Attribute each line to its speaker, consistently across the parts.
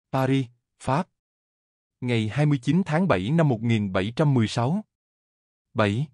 Speaker 1: Paris, Pháp. Ngày 29 tháng 7 năm 1716. 7.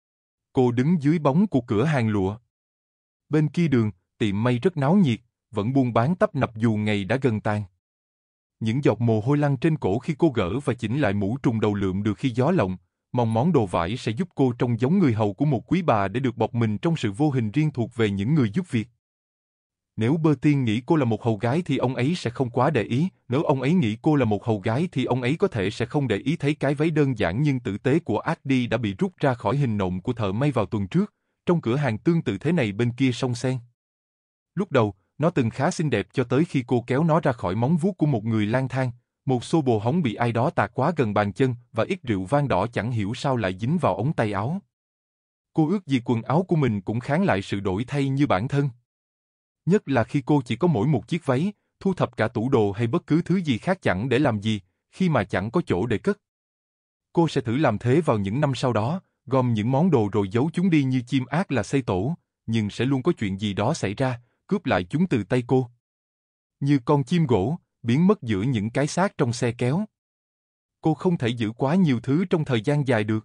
Speaker 1: Cô đứng dưới bóng của cửa hàng lụa. Bên kia đường, tiệm may rất náo nhiệt, vẫn buôn bán tấp nập dù ngày đã gần tàn. Những giọt mồ hôi lăn trên cổ khi cô gỡ và chỉnh lại mũ trùm đầu lượm được khi gió lộng, mong món đồ vải sẽ giúp cô trông giống người hầu của một quý bà để được bọc mình trong sự vô hình riêng thuộc về những người giúp việc. Nếu Bertin nghĩ cô là một hầu gái thì ông ấy sẽ không quá để ý, nếu ông ấy nghĩ cô là một hầu gái thì ông ấy có thể sẽ không để ý thấy cái váy đơn giản nhưng tử tế của Adi đã bị rút ra khỏi hình nộm của thợ may vào tuần trước, trong cửa hàng tương tự thế này bên kia sông Sen. Lúc đầu, nó từng khá xinh đẹp cho tới khi cô kéo nó ra khỏi móng vuốt của một người lang thang, một xô bồ hóng bị ai đó tạt quá gần bàn chân và ít rượu vang đỏ chẳng hiểu sao lại dính vào ống tay áo. Cô ước gì quần áo của mình cũng kháng lại sự đổi thay như bản thân. Nhất là khi cô chỉ có mỗi một chiếc váy, thu thập cả tủ đồ hay bất cứ thứ gì khác chẳng để làm gì, khi mà chẳng có chỗ để cất. Cô sẽ thử làm thế vào những năm sau đó, gom những món đồ rồi giấu chúng đi như chim ác là xây tổ, nhưng sẽ luôn có chuyện gì đó xảy ra, cướp lại chúng từ tay cô. Như con chim gỗ, biến mất giữa những cái xác trong xe kéo. Cô không thể giữ quá nhiều thứ trong thời gian dài được.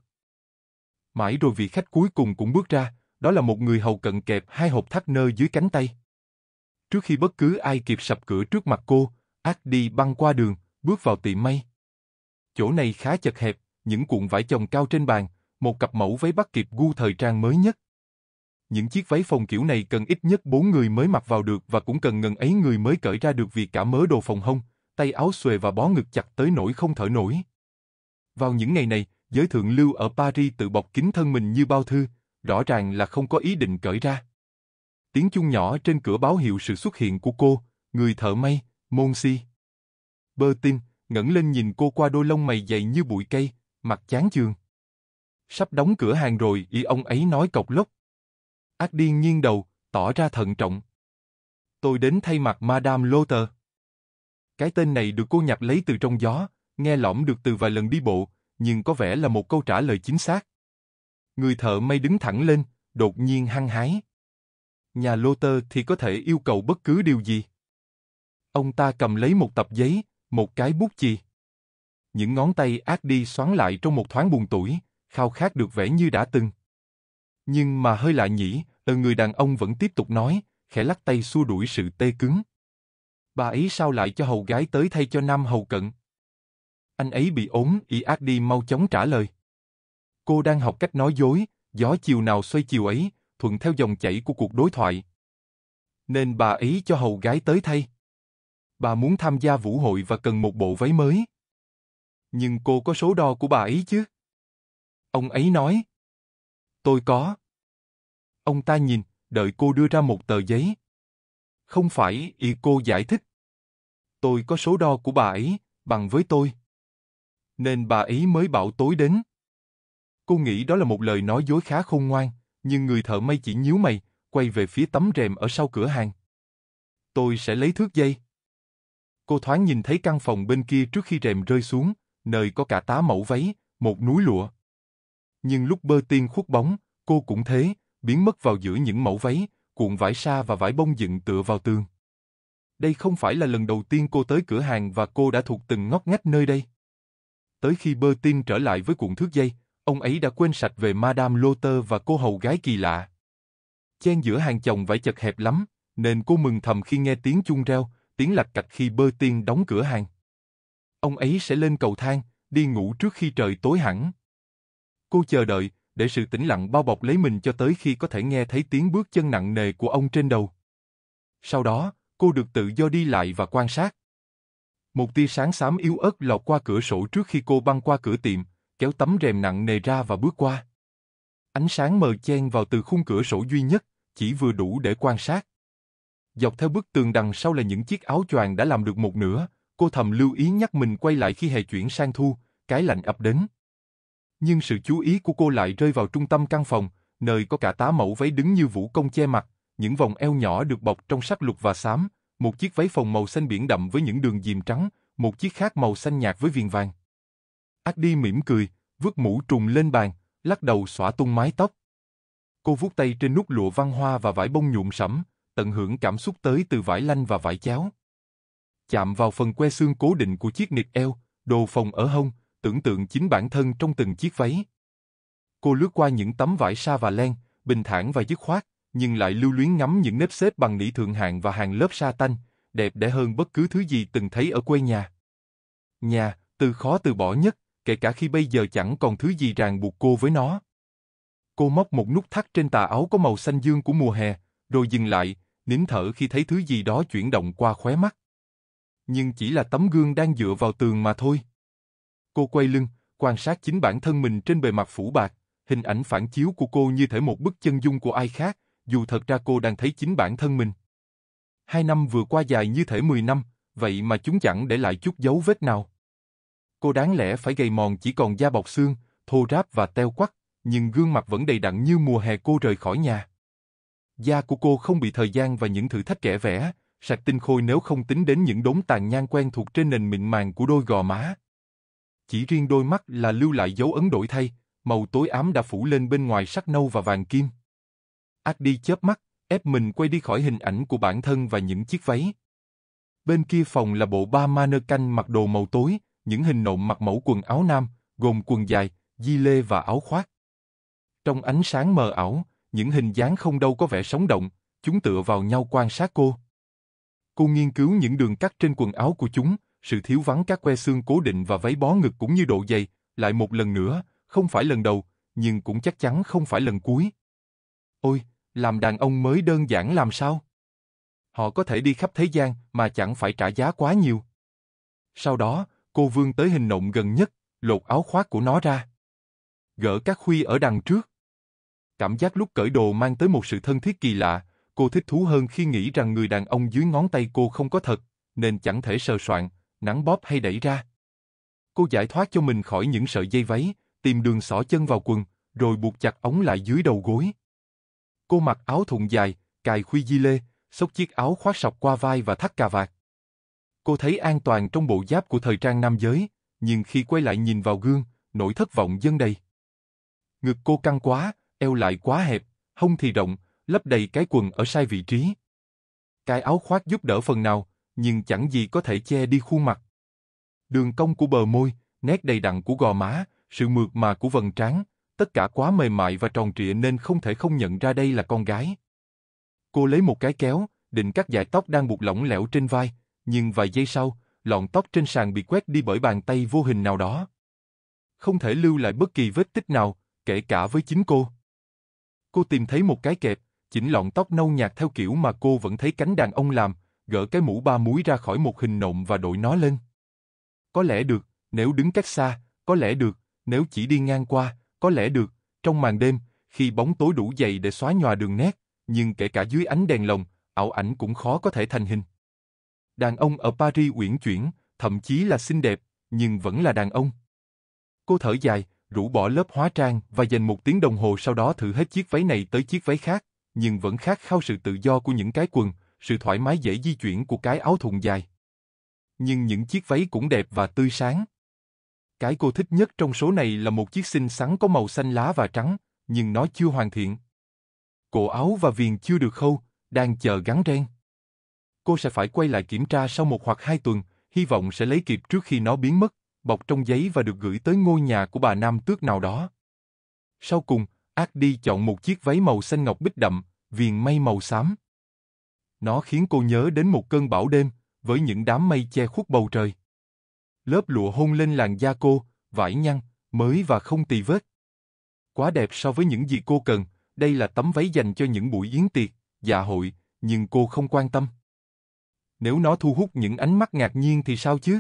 Speaker 1: Mãi rồi vị khách cuối cùng cũng bước ra, đó là một người hầu cận kẹp 2 hộp thắt nơ dưới cánh tay. Trước khi bất cứ ai kịp sập cửa trước mặt cô, Adi băng qua đường, bước vào tiệm may. Chỗ này khá chật hẹp, những cuộn vải chồng cao trên bàn, một cặp mẫu váy bắt kịp gu thời trang mới nhất. Những chiếc váy phồng kiểu này cần ít nhất 4 người mới mặc vào được và cũng cần ngần ấy người mới cởi ra được vì cả mớ đồ phồng hông, tay áo xuề và bó ngực chặt tới nỗi không thở nổi. Vào những ngày này, giới thượng lưu ở Paris tự bọc kín thân mình như bao thư, rõ ràng là không có ý định cởi ra. Tiếng chuông nhỏ trên cửa báo hiệu sự xuất hiện của cô, người thợ may, Monsi. Bertin ngẩng lên nhìn cô qua đôi lông mày dày như bụi cây, mặt chán chường. Sắp đóng cửa hàng rồi, ông ấy nói cộc lốc. Adi nghiêng đầu, tỏ ra thận trọng. Tôi đến thay mặt Madame Lothar. Cái tên này được cô nhặt lấy từ trong gió, nghe lõm được từ vài lần đi bộ, nhưng có vẻ là một câu trả lời chính xác. Người thợ may đứng thẳng lên, đột nhiên hăng hái. Nhà Lothar thì có thể yêu cầu bất cứ điều gì. Ông ta cầm lấy một tập giấy, một cái bút chì. Những ngón tay Adi xoắn lại trong một thoáng buồn tủi, khao khát được vẻ như đã từng. Nhưng mà hơi lạ nhỉ, người đàn ông vẫn tiếp tục nói, khẽ lắc tay xua đuổi sự tê cứng. Bà ấy sao lại cho hầu gái tới thay cho nam hầu cận? Anh ấy bị ốm, Adi mau chóng trả lời. Cô đang học cách nói dối, gió chiều nào xoay chiều ấy, thuận theo dòng chảy của cuộc đối thoại. Nên bà ấy cho hầu gái tới thay. Bà muốn tham gia vũ hội và cần một bộ váy mới. Nhưng cô có số đo của bà ấy chứ? Ông ấy nói. Tôi có. Ông ta nhìn, đợi cô đưa ra một tờ giấy. Không phải, cô giải thích. Tôi có số đo của bà ấy, bằng với tôi. Nên bà ấy mới bảo tối đến. Cô nghĩ đó là một lời nói dối khá khôn ngoan, nhưng người thợ may chỉ nhíu mày, quay về phía tấm rèm ở sau cửa hàng. Tôi sẽ lấy thước dây. Cô thoáng nhìn thấy căn phòng bên kia trước khi rèm rơi xuống, nơi có cả tá mẫu váy, một núi lụa. Nhưng lúc Bertin khuất bóng, cô cũng thế, biến mất vào giữa những mẫu váy, cuộn vải sa và vải bông dựng tựa vào tường. Đây không phải là lần đầu tiên cô tới cửa hàng và cô đã thuộc từng ngóc ngách nơi đây. Tới khi Bertin trở lại với cuộn thước dây, ông ấy đã quên sạch về Madame Lothar và cô hầu gái kỳ lạ. Chen giữa hàng chồng vải chật hẹp lắm, nên cô mừng thầm khi nghe tiếng chuông reo, tiếng lạch cạch khi Bertin đóng cửa hàng. Ông ấy sẽ lên cầu thang, đi ngủ trước khi trời tối hẳn. Cô chờ đợi, để sự tĩnh lặng bao bọc lấy mình cho tới khi có thể nghe thấy tiếng bước chân nặng nề của ông trên đầu. Sau đó, cô được tự do đi lại và quan sát. Một tia sáng xám yếu ớt lọt qua cửa sổ trước khi cô băng qua cửa tiệm, kéo tấm rèm nặng nề ra và bước qua. Ánh sáng mờ chen vào từ khung cửa sổ duy nhất, chỉ vừa đủ để quan sát. Dọc theo bức tường đằng sau là những chiếc áo choàng đã làm được một nửa, cô thầm lưu ý nhắc mình quay lại khi hè chuyển sang thu, cái lạnh ập đến. Nhưng sự chú ý của cô lại rơi vào trung tâm căn phòng, nơi có cả tá mẫu váy đứng như vũ công che mặt, những vòng eo nhỏ được bọc trong sắt lục và xám, một chiếc váy phồng màu xanh biển đậm với những đường diềm trắng, một chiếc khác màu xanh nhạt với viền vàng. Adi mỉm cười, vứt mũ trùm lên bàn, lắc đầu xõa tung mái tóc. Cô vuốt tay trên nút lụa văn hoa và vải bông nhuộm sẫm, tận hưởng cảm xúc tới từ vải lanh và vải cháo. chạm vào phần que xương cố định của chiếc nịt eo, đồ phồng ở hông, tưởng tượng chính bản thân trong từng chiếc váy. Cô lướt qua những tấm vải sa và len, bình thản và dứt khoát, nhưng lại lưu luyến ngắm những nếp xếp bằng nỉ thượng hạng và hàng lớp sa tanh, đẹp đẽ hơn bất cứ thứ gì từng thấy ở quê nhà. Nhà, từ khó từ bỏ nhất, kể cả khi bây giờ chẳng còn thứ gì ràng buộc cô với nó. Cô móc một nút thắt trên tà áo có màu xanh dương của mùa hè, rồi dừng lại, nín thở khi thấy thứ gì đó chuyển động qua khóe mắt. Nhưng chỉ là tấm gương đang dựa vào tường mà thôi. Cô quay lưng, quan sát chính bản thân mình trên bề mặt phủ bạc, hình ảnh phản chiếu của cô như thể một bức chân dung của ai khác, dù thật ra cô đang thấy chính bản thân mình. 2 năm vừa qua dài như thể 10 năm, vậy mà chúng chẳng để lại chút dấu vết nào. Cô đáng lẽ phải gầy mòn chỉ còn da bọc xương, thô ráp và teo quắc, nhưng gương mặt vẫn đầy đặn như mùa hè cô rời khỏi nhà. Da của cô không bị thời gian và những thử thách kẻ vẽ, sạch tinh khôi nếu không tính đến những đốm tàn nhang quen thuộc trên nền mịn màng của đôi gò má. Chỉ riêng đôi mắt là lưu lại dấu ấn đổi thay, màu tối ám đã phủ lên bên ngoài sắc nâu và vàng kim. Adi chớp mắt, ép mình quay đi khỏi hình ảnh của bản thân và những chiếc váy. Bên kia phòng là bộ ba mannequin mặc đồ màu tối, những hình nộm mặc mẫu quần áo nam, gồm quần dài, gi lê và áo khoác. Trong ánh sáng mờ ảo, những hình dáng không đâu có vẻ sống động, chúng tựa vào nhau quan sát cô. Cô nghiên cứu những đường cắt trên quần áo của chúng, sự thiếu vắng các que xương cố định và váy bó ngực cũng như độ dày, lại một lần nữa, không phải lần đầu, nhưng cũng chắc chắn không phải lần cuối. Ôi, làm đàn ông mới đơn giản làm sao? Họ có thể đi khắp thế gian mà chẳng phải trả giá quá nhiều. Sau đó, cô vươn tới hình nộm gần nhất, lột áo khoác của nó ra. Gỡ các khuy ở đằng trước. Cảm giác lúc cởi đồ mang tới một sự thân thiết kỳ lạ, cô thích thú hơn khi nghĩ rằng người đàn ông dưới ngón tay cô không có thật, nên chẳng thể sờ soạng, nắn bóp hay đẩy ra. Cô giải thoát cho mình khỏi những sợi dây váy, tìm đường xỏ chân vào quần, rồi buộc chặt ống lại dưới đầu gối. Cô mặc áo thụng dài, cài khuy gi lê, xốc chiếc áo khoác sọc qua vai và thắt cà vạt. Cô thấy an toàn trong bộ giáp của thời trang nam giới, nhưng khi quay lại nhìn vào gương, nỗi thất vọng dâng đầy. Ngực cô căng quá, eo lại quá hẹp, hông thì rộng, lấp đầy cái quần ở sai vị trí. Cái áo khoác giúp đỡ phần nào, nhưng chẳng gì có thể che đi khuôn mặt. Đường cong của bờ môi, nét đầy đặn của gò má, sự mượt mà của vầng trán, tất cả quá mềm mại và tròn trịa nên không thể không nhận ra đây là con gái. Cô lấy một cái kéo, định cắt dải tóc đang buộc lỏng lẻo trên vai, nhưng vài giây sau, lọn tóc trên sàn bị quét đi bởi bàn tay vô hình nào đó. Không thể lưu lại bất kỳ vết tích nào, kể cả với chính cô. Cô tìm thấy một cái kẹp, chỉnh lọn tóc nâu nhạt theo kiểu mà cô vẫn thấy cánh đàn ông làm, gỡ cái mũ ba múi ra khỏi một hình nộm và đội nó lên. Có lẽ được, nếu đứng cách xa, có lẽ được, nếu chỉ đi ngang qua, có lẽ được, trong màn đêm, khi bóng tối đủ dày để xóa nhòa đường nét, nhưng kể cả dưới ánh đèn lồng, ảo ảnh cũng khó có thể thành hình. Đàn ông ở Paris uyển chuyển, thậm chí là xinh đẹp, nhưng vẫn là đàn ông. Cô thở dài, rũ bỏ lớp hóa trang và dành 1 tiếng đồng hồ sau đó thử hết chiếc váy này tới chiếc váy khác, nhưng vẫn khát khao sự tự do của những cái quần, sự thoải mái dễ di chuyển của cái áo thụng dài. Nhưng những chiếc váy cũng đẹp và tươi sáng. Cái cô thích nhất trong số này là một chiếc xinh xắn có màu xanh lá và trắng, nhưng nó chưa hoàn thiện. Cổ áo và viền chưa được khâu, đang chờ gắn ren. Cô sẽ phải quay lại kiểm tra sau 1 hoặc 2 tuần, hy vọng sẽ lấy kịp trước khi nó biến mất, bọc trong giấy và được gửi tới ngôi nhà của bà nam tước nào đó. Sau cùng, Adi chọn một chiếc váy màu xanh ngọc bích đậm, viền mây màu xám. Nó khiến cô nhớ đến một cơn bão đêm, với những đám mây che khuất bầu trời. Lớp lụa hôn lên làn da cô, vải nhăn, mới và không tì vết. Quá đẹp so với những gì cô cần, đây là tấm váy dành cho những buổi yến tiệc, dạ hội, nhưng cô không quan tâm. Nếu nó thu hút những ánh mắt ngạc nhiên thì sao chứ?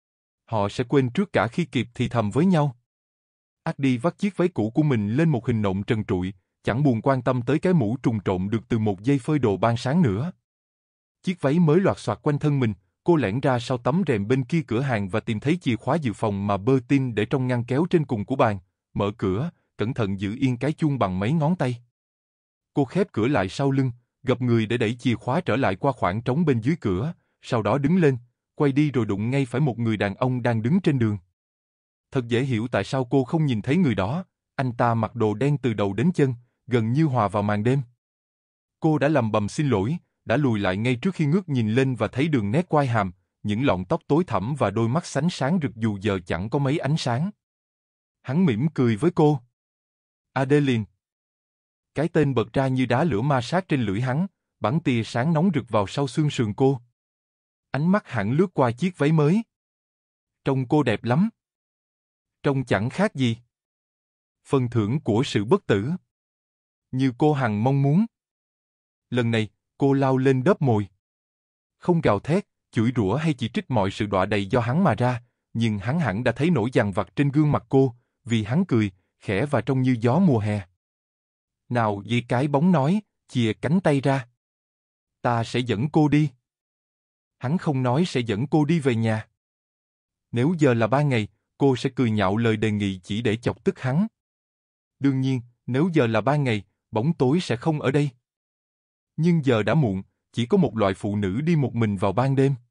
Speaker 1: Họ sẽ quên trước cả khi kịp thì thầm với nhau. Adi vắt chiếc váy cũ của mình lên một hình nộm trần trụi, chẳng buồn quan tâm tới cái mũ trùng trộn được từ một dây phơi đồ ban sáng nữa. Chiếc váy mới loạt soạt quanh thân mình, cô lẻn ra sau tấm rèm bên kia cửa hàng và tìm thấy chìa khóa dự phòng mà Bertin để trong ngăn kéo trên cùng của bàn, mở cửa, cẩn thận giữ yên cái chuông bằng mấy ngón tay. Cô khép cửa lại sau lưng, gập người để đẩy chìa khóa trở lại qua khoảng trống bên dưới cửa, sau đó đứng lên, quay đi rồi đụng ngay phải một người đàn ông đang đứng trên đường. Thật dễ hiểu tại sao cô không nhìn thấy người đó, anh ta mặc đồ đen từ đầu đến chân, gần như hòa vào màn đêm. Cô đã lầm bầm xin lỗi, đã lùi lại ngay trước khi ngước nhìn lên và thấy đường nét quai hàm, những lọn tóc tối thẳm và đôi mắt sánh sáng rực dù giờ chẳng có mấy ánh sáng. Hắn mỉm cười với cô. Adeline. Cái tên bật ra như đá lửa ma sát trên lưỡi hắn, bắn tia sáng nóng rực vào sau xương sườn cô. Ánh mắt hắn lướt qua chiếc váy mới. Trông cô đẹp lắm. Trông chẳng khác gì phần thưởng của sự bất tử, như cô hằng mong muốn. Lần này, cô lao lên đớp mồi. Không gào thét, chửi rủa hay chỉ trích mọi sự đọa đầy do hắn mà ra, nhưng hắn hẳn đã thấy nỗi dằn vặt trên gương mặt cô, vì hắn cười, khẽ và trông như gió mùa hè. Nào, vì cái bóng nói, chìa cánh tay ra. Ta sẽ dẫn cô đi. Hắn không nói sẽ dẫn cô đi về nhà. Nếu giờ là ban ngày, cô sẽ cười nhạo lời đề nghị chỉ để chọc tức hắn. Đương nhiên, nếu giờ là ban ngày, bóng tối sẽ không ở đây. Nhưng giờ đã muộn, chỉ có một loại phụ nữ đi một mình vào ban đêm.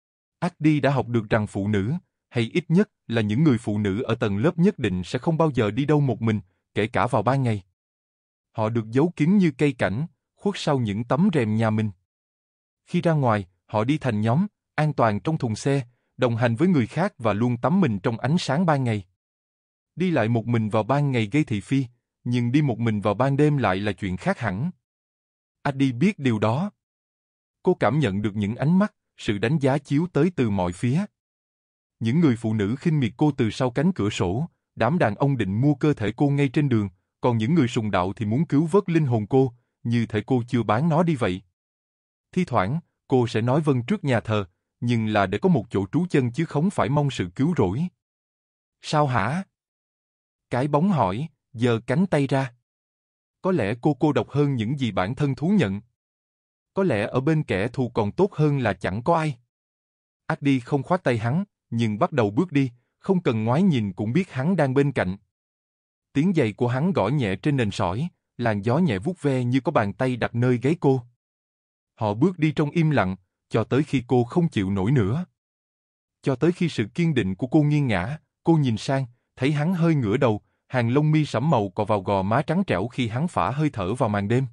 Speaker 1: Adi đã học được rằng phụ nữ, hay ít nhất là những người phụ nữ ở tầng lớp nhất định sẽ không bao giờ đi đâu một mình, kể cả vào ban ngày. Họ được giấu kín như cây cảnh, khuất sau những tấm rèm nhà mình. Khi ra ngoài, họ đi thành nhóm, an toàn trong thùng xe, đồng hành với người khác và luôn tắm mình trong ánh sáng ban ngày. Đi lại một mình vào ban ngày gây thị phi, nhưng đi một mình vào ban đêm lại là chuyện khác hẳn. Adi biết điều đó. Cô cảm nhận được những ánh mắt, sự đánh giá chiếu tới từ mọi phía. Những người phụ nữ khinh miệt cô từ sau cánh cửa sổ, đám đàn ông định mua cơ thể cô ngay trên đường, còn những người sùng đạo thì muốn cứu vớt linh hồn cô, như thể cô chưa bán nó đi vậy. Thi thoảng, cô sẽ nói vâng trước nhà thờ, nhưng là để có một chỗ trú chân chứ không phải mong sự cứu rỗi. Sao hả? Cái bóng hỏi, giơ cánh tay ra. Có lẽ cô cô độc hơn những gì bản thân thú nhận. Có lẽ ở bên kẻ thù còn tốt hơn là chẳng có ai. Adi không khoát tay hắn, nhưng bắt đầu bước đi, không cần ngoái nhìn cũng biết hắn đang bên cạnh. Tiếng giày của hắn gõ nhẹ trên nền sỏi, làn gió nhẹ vuốt ve như có bàn tay đặt nơi gáy cô. Họ bước đi trong im lặng, cho tới khi cô không chịu nổi nữa. Cho tới khi sự kiên định của cô nghiêng ngã, cô nhìn sang, thấy hắn hơi ngửa đầu, hàng lông mi sẫm màu cọ vào gò má trắng trẻo khi hắn phả hơi thở vào màn đêm.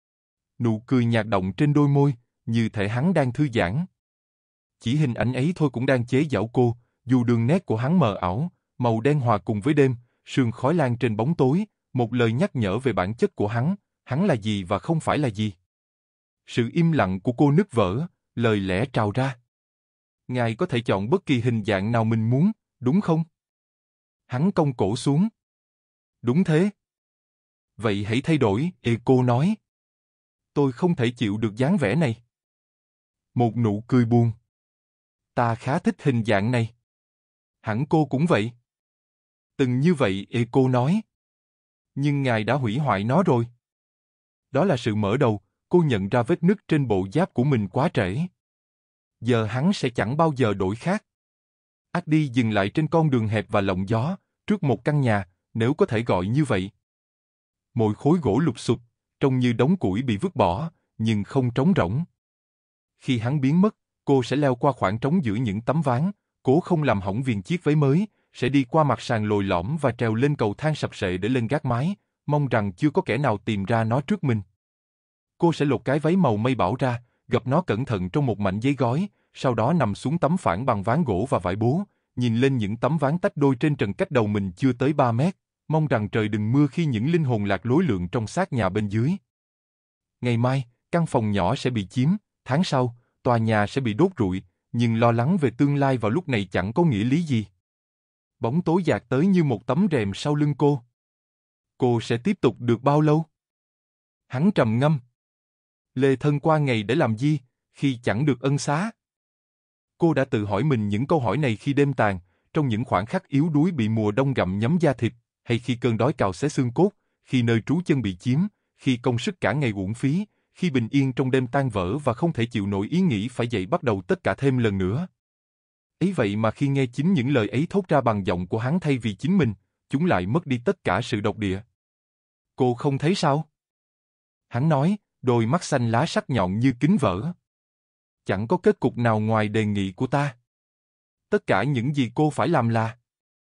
Speaker 1: Nụ cười nhạt động trên đôi môi, như thể hắn đang thư giãn. Chỉ hình ảnh ấy thôi cũng đang chế giễu cô, dù đường nét của hắn mờ ảo, màu đen hòa cùng với đêm, sương khói lan trên bóng tối, một lời nhắc nhở về bản chất của hắn là gì và không phải là gì. Sự im lặng của cô nứt vỡ, lời lẽ trào ra. Ngài có thể chọn bất kỳ hình dạng nào mình muốn, đúng không? Hắn cong cổ xuống. Đúng thế. Vậy hãy thay đổi, cô nói. Tôi không thể chịu được dáng vẻ này. Một nụ cười buồn. Ta khá thích hình dạng này. Hẳn cô cũng vậy. Từng như vậy, cô nói. Nhưng ngài đã hủy hoại nó rồi. Đó là sự mở đầu, cô nhận ra vết nứt trên bộ giáp của mình quá trễ. Giờ hắn sẽ chẳng bao giờ đổi khác. Adi dừng lại trên con đường hẹp và lộng gió, trước một căn nhà, nếu có thể gọi như vậy. Mỗi khối gỗ lụp xụp, trông như đống củi bị vứt bỏ, nhưng không trống rỗng. Khi hắn biến mất, cô sẽ leo qua khoảng trống giữa những tấm ván, cố không làm hỏng viền chiếc váy mới, sẽ đi qua mặt sàn lồi lõm và trèo lên cầu thang sập sệ để lên gác mái, mong rằng chưa có kẻ nào tìm ra nó trước mình. Cô sẽ lột cái váy màu mây bảo ra, gập nó cẩn thận trong một mảnh giấy gói, sau đó nằm xuống tấm phản bằng ván gỗ và vải bố, nhìn lên những tấm ván tách đôi trên trần cách đầu mình chưa tới 3 mét, mong rằng trời đừng mưa khi những linh hồn lạc lối lượn trong xác nhà bên dưới. Ngày mai, căn phòng nhỏ sẽ bị chiếm, tháng sau, tòa nhà sẽ bị đốt rụi, nhưng lo lắng về tương lai vào lúc này chẳng có nghĩa lý gì. Bóng tối dạt tới như một tấm rèm sau lưng cô. Cô sẽ tiếp tục được bao lâu? Hắn trầm ngâm. Lê thân qua ngày để làm gì, khi chẳng được ân xá? Cô đã tự hỏi mình những câu hỏi này khi đêm tàn, trong những khoảnh khắc yếu đuối bị mùa đông gặm nhấm da thịt, hay khi cơn đói cào xé xương cốt, khi nơi trú chân bị chiếm, khi công sức cả ngày uổng phí, khi bình yên trong đêm tan vỡ và không thể chịu nổi ý nghĩ phải dậy bắt đầu tất cả thêm lần nữa. Ấy vậy mà khi nghe chính những lời ấy thốt ra bằng giọng của hắn thay vì chính mình, chúng lại mất đi tất cả sự độc địa. Cô không thấy sao? Hắn nói, đôi mắt xanh lá sắc nhọn như kính vỡ. Chẳng có kết cục nào ngoài đề nghị của ta. Tất cả những gì cô phải làm là...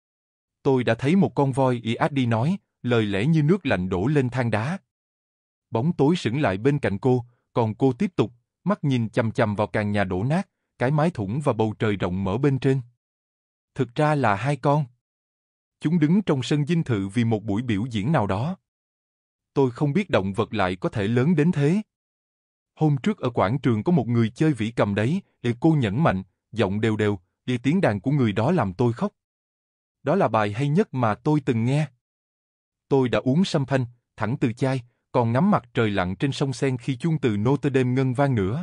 Speaker 1: Tôi đã thấy một con voi, Adi nói, lời lẽ như nước lạnh đổ lên than đá. Bóng tối sững lại bên cạnh cô, còn cô tiếp tục, mắt nhìn chằm chằm vào căn nhà đổ nát, cái mái thủng và bầu trời rộng mở bên trên. Thực ra là hai con. Chúng đứng trong sân dinh thự vì một buổi biểu diễn nào đó. Tôi không biết động vật lại có thể lớn đến thế. Hôm trước ở quảng trường có một người chơi vĩ cầm đấy, cô nhẫn mạnh, giọng đều đều, tiếng đàn của người đó làm tôi khóc. Đó là bài hay nhất mà tôi từng nghe. Tôi đã uống champagne, thẳng từ chai, còn ngắm mặt trời lặn trên sông Seine khi chuông từ Notre Dame ngân vang nữa.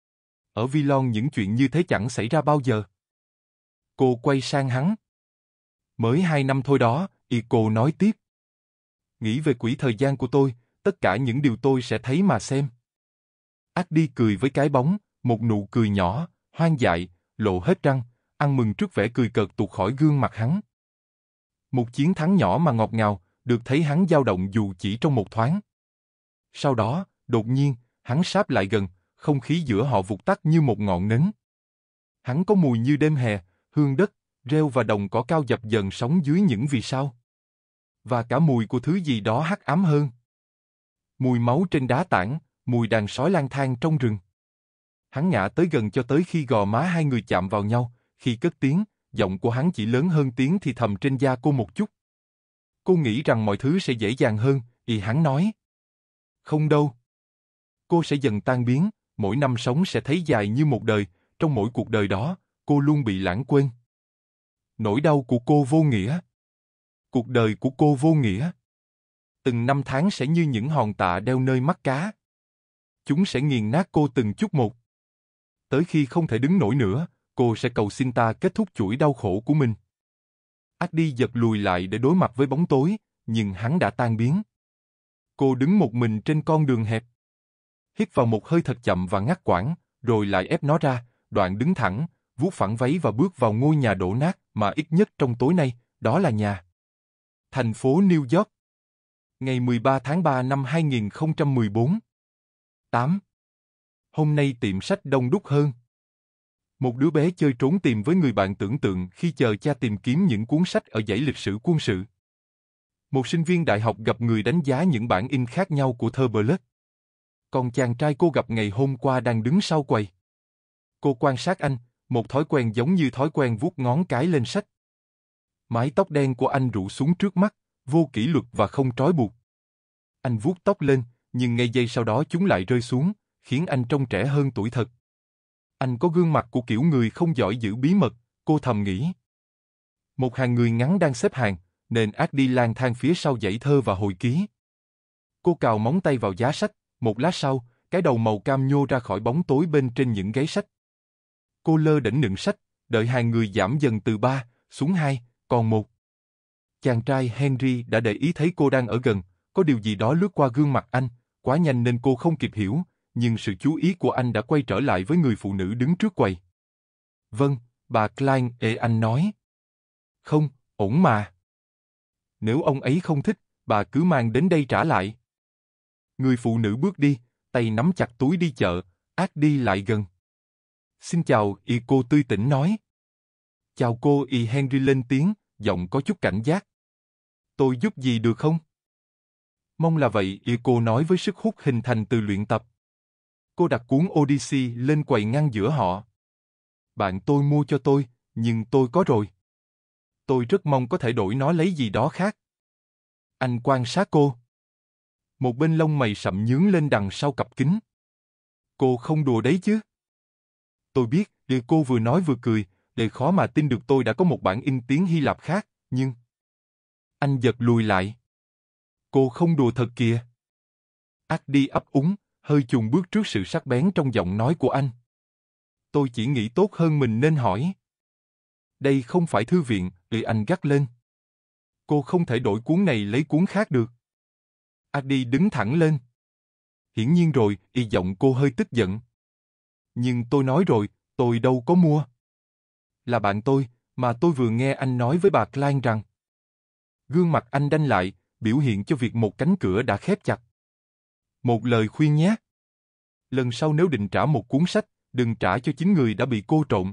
Speaker 1: Ở Villon những chuyện như thế chẳng xảy ra bao giờ. Cô quay sang hắn. Mới 2 năm thôi đó, cô nói tiếp. Nghĩ về quỹ thời gian của tôi, tất cả những điều tôi sẽ thấy mà xem. Adi cười với cái bóng, một nụ cười nhỏ, hoang dại, lộ hết răng, ăn mừng trước vẻ cười cợt tuột khỏi gương mặt hắn. Một chiến thắng nhỏ mà ngọt ngào, được thấy hắn dao động dù chỉ trong một thoáng. Sau đó, đột nhiên, hắn sáp lại gần, không khí giữa họ vụt tắt như một ngọn nến. Hắn có mùi như đêm hè, hương đất, rêu và đồng cỏ cao dập dờn sóng dưới những vì sao. Và cả mùi của thứ gì đó hắc ám hơn. Mùi máu trên đá tảng, mùi đàn sói lang thang trong rừng. Hắn ngã tới gần cho tới khi gò má hai người chạm vào nhau, khi cất tiếng, giọng của hắn chỉ lớn hơn tiếng thì thầm trên da cô một chút. Cô nghĩ rằng mọi thứ sẽ dễ dàng hơn, hắn nói. Không đâu. Cô sẽ dần tan biến, mỗi năm sống sẽ thấy dài như một đời, trong mỗi cuộc đời đó, cô luôn bị lãng quên. Nỗi đau của cô vô nghĩa. Cuộc đời của cô vô nghĩa. Từng năm tháng sẽ như những hòn tạ đeo nơi mắt cá. Chúng sẽ nghiền nát cô từng chút một. Tới khi không thể đứng nổi nữa, cô sẽ cầu xin ta kết thúc chuỗi đau khổ của mình. Adi giật lùi lại để đối mặt với bóng tối, nhưng hắn đã tan biến. Cô đứng một mình trên con đường hẹp. Hít vào một hơi thật chậm và ngắt quãng, rồi lại ép nó ra, đoạn đứng thẳng, vuốt phẳng váy và bước vào ngôi nhà đổ nát mà ít nhất trong tối nay, đó là nhà. Thành phố New York. Ngày 13 tháng 3 năm 2014. 8. Hôm nay tiệm sách đông đúc hơn. Một đứa bé chơi trốn tìm với người bạn tưởng tượng khi chờ cha tìm kiếm những cuốn sách ở dãy lịch sử quân sự. Một sinh viên đại học gặp người đánh giá những bản in khác nhau của thơ Blake. Còn chàng trai cô gặp ngày hôm qua đang đứng sau quầy. Cô quan sát anh, một thói quen giống như thói quen vuốt ngón cái lên sách. Mái tóc đen của anh rủ xuống trước mắt, vô kỷ luật và không trói buộc. Anh vuốt tóc lên, nhưng ngay giây sau đó chúng lại rơi xuống, khiến anh trông trẻ hơn tuổi thật. Anh có gương mặt của kiểu người không giỏi giữ bí mật, cô thầm nghĩ. Một hàng người ngắn đang xếp hàng, nên Adi lang thang phía sau dãy thơ và hồi ký. Cô cào móng tay vào giá sách, một lát sau, cái đầu màu cam nhô ra khỏi bóng tối bên trên những gáy sách. Cô lơ đễnh nựng sách, đợi hàng người giảm dần từ 3 xuống 2, còn 1. Chàng trai Henry đã để ý thấy cô đang ở gần, có điều gì đó lướt qua gương mặt anh, quá nhanh nên cô không kịp hiểu, nhưng sự chú ý của anh đã quay trở lại với người phụ nữ đứng trước quầy. Vâng, bà Klein, anh nói. Không, ổn mà. Nếu ông ấy không thích, bà cứ mang đến đây trả lại. Người phụ nữ bước đi, tay nắm chặt túi đi chợ, Adi lại gần. Xin chào, cô tươi tỉnh nói. Chào cô, Henry lên tiếng, giọng có chút cảnh giác. Tôi giúp gì được không? Mong là vậy, cô nói với sức hút hình thành từ luyện tập. Cô đặt cuốn Odyssey lên quầy ngăn giữa họ. Bạn tôi mua cho tôi, nhưng tôi có rồi. Tôi rất mong có thể đổi nó lấy gì đó khác. Anh quan sát cô. Một bên lông mày sậm nhướng lên đằng sau cặp kính. Cô không đùa đấy chứ? Tôi biết, cô vừa nói vừa cười, để khó mà tin được tôi đã có một bản in tiếng Hy Lạp khác, nhưng... Anh giật lùi lại. Cô không đùa thật kìa. Adi ấp úng, hơi chùn bước trước sự sắc bén trong giọng nói của anh. Tôi chỉ nghĩ tốt hơn mình nên hỏi. Đây không phải thư viện, anh gắt lên. Cô không thể đổi cuốn này lấy cuốn khác được. Adi đứng thẳng lên. Hiển nhiên rồi, giọng cô hơi tức giận. Nhưng tôi nói rồi, tôi đâu có mua. Là bạn tôi, mà tôi vừa nghe anh nói với bà Klein rằng. Gương mặt anh đanh lại, biểu hiện cho việc một cánh cửa đã khép chặt. Một lời khuyên nhé. Lần sau nếu định trả một cuốn sách, đừng trả cho chính người đã bị cô trộn.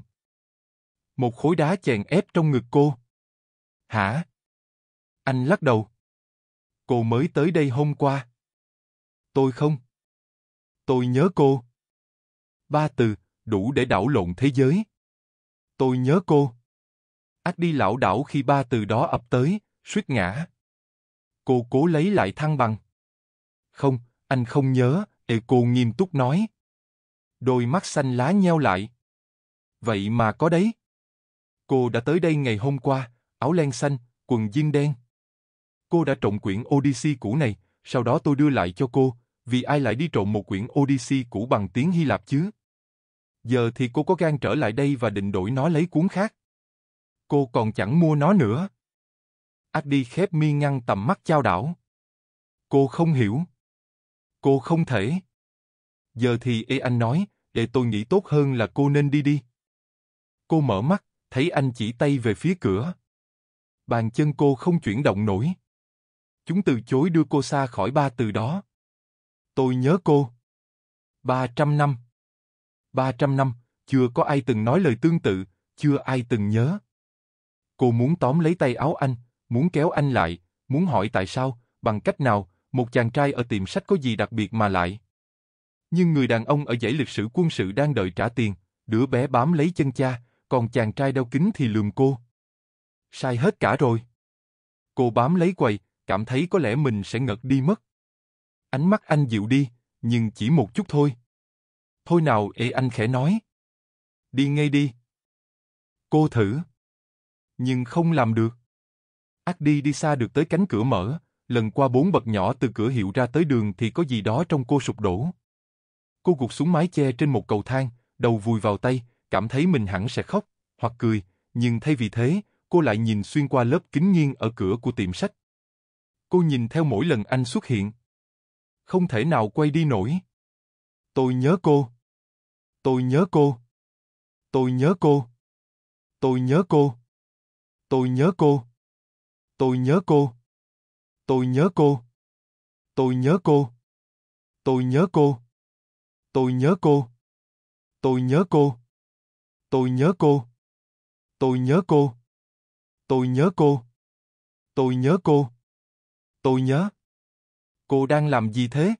Speaker 1: Một khối đá chèn ép trong ngực cô. Hả? Anh lắc đầu. Cô mới tới đây hôm qua. Tôi không. Tôi nhớ cô. 3 từ, đủ để đảo lộn thế giới. Tôi nhớ cô. Addy lảo đảo khi ba từ đó ập tới, suýt ngã. Cô cố lấy lại thăng bằng. Không, anh không nhớ, cô nghiêm túc nói. Đôi mắt xanh lá nheo lại. Vậy mà có đấy. Cô đã tới đây ngày hôm qua, áo len xanh, quần jean đen. Cô đã trộm quyển Odyssey cũ này, sau đó tôi đưa lại cho cô, vì ai lại đi trộm một quyển Odyssey cũ bằng tiếng Hy Lạp chứ? Giờ thì cô có gan trở lại đây và định đổi nó lấy cuốn khác. Cô còn chẳng mua nó nữa. Addy khép mi ngăn tầm mắt chao đảo. Cô không hiểu. Cô không thể. Giờ thì anh nói, tôi nghĩ tốt hơn là cô nên đi đi. Cô mở mắt, thấy anh chỉ tay về phía cửa. Bàn chân cô không chuyển động nổi. Chúng từ chối đưa cô xa khỏi ba từ đó. Tôi nhớ cô. 300 năm. 300 năm, chưa có ai từng nói lời tương tự, chưa ai từng nhớ. Cô muốn tóm lấy tay áo anh, muốn kéo anh lại, muốn hỏi tại sao, bằng cách nào, một chàng trai ở tiệm sách có gì đặc biệt mà lại. Nhưng người đàn ông ở dãy lịch sử quân sự đang đợi trả tiền, đứa bé bám lấy chân cha, còn chàng trai đeo kính thì lườm cô. Sai hết cả rồi. Cô bám lấy quầy, cảm thấy có lẽ mình sẽ ngất đi mất. Ánh mắt anh dịu đi, nhưng chỉ một chút thôi. Thôi nào, anh khẽ nói. Đi ngay đi. Cô thử. Nhưng không làm được. Addy đi xa được tới cánh cửa mở, lần qua 4 bậc nhỏ từ cửa hiệu ra tới đường thì có gì đó trong cô sụp đổ. Cô gục xuống mái che trên một cầu thang, đầu vùi vào tay, cảm thấy mình hẳn sẽ khóc, hoặc cười, nhưng thay vì thế, cô lại nhìn xuyên qua lớp kính nghiêng ở cửa của tiệm sách. Cô nhìn theo mỗi lần anh xuất hiện. Không thể nào quay đi nổi. Tôi nhớ cô. Tôi nhớ cô. Tôi nhớ cô. Tôi nhớ cô. Tôi nhớ cô. Tôi nhớ cô. Tôi nhớ cô. Tôi nhớ cô. Tôi nhớ cô. Tôi nhớ cô. Tôi nhớ cô. Tôi nhớ cô. Tôi nhớ cô. Tôi nhớ cô. Tôi nhớ cô. Tôi nhớ. Cô đang làm gì thế?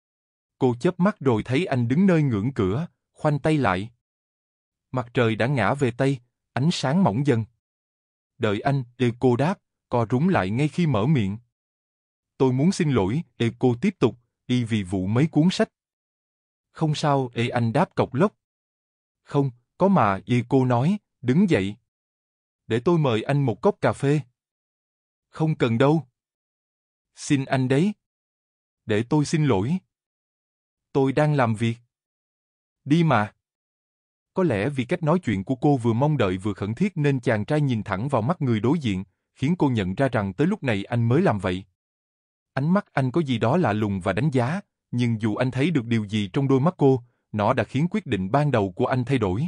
Speaker 1: Cô chớp mắt rồi thấy anh đứng nơi ngưỡng cửa, khoanh tay lại. Mặt trời đã ngã về Tây, ánh sáng mỏng dần. Đợi anh, cô đáp, co rúm lại ngay khi mở miệng. Tôi muốn xin lỗi, cô tiếp tục, vì vụ mấy cuốn sách. Không sao, anh đáp cộc lốc. Không, có mà, cô nói, đứng dậy. Để tôi mời anh một cốc cà phê. Không cần đâu. Xin anh đấy. Để tôi xin lỗi. Tôi đang làm việc. Đi mà. Có lẽ vì cách nói chuyện của cô vừa mong đợi vừa khẩn thiết nên chàng trai nhìn thẳng vào mắt người đối diện, khiến cô nhận ra rằng tới lúc này anh mới làm vậy. Ánh mắt anh có gì đó lạ lùng và đánh giá, nhưng dù anh thấy được điều gì trong đôi mắt cô, nó đã khiến quyết định ban đầu của anh thay đổi.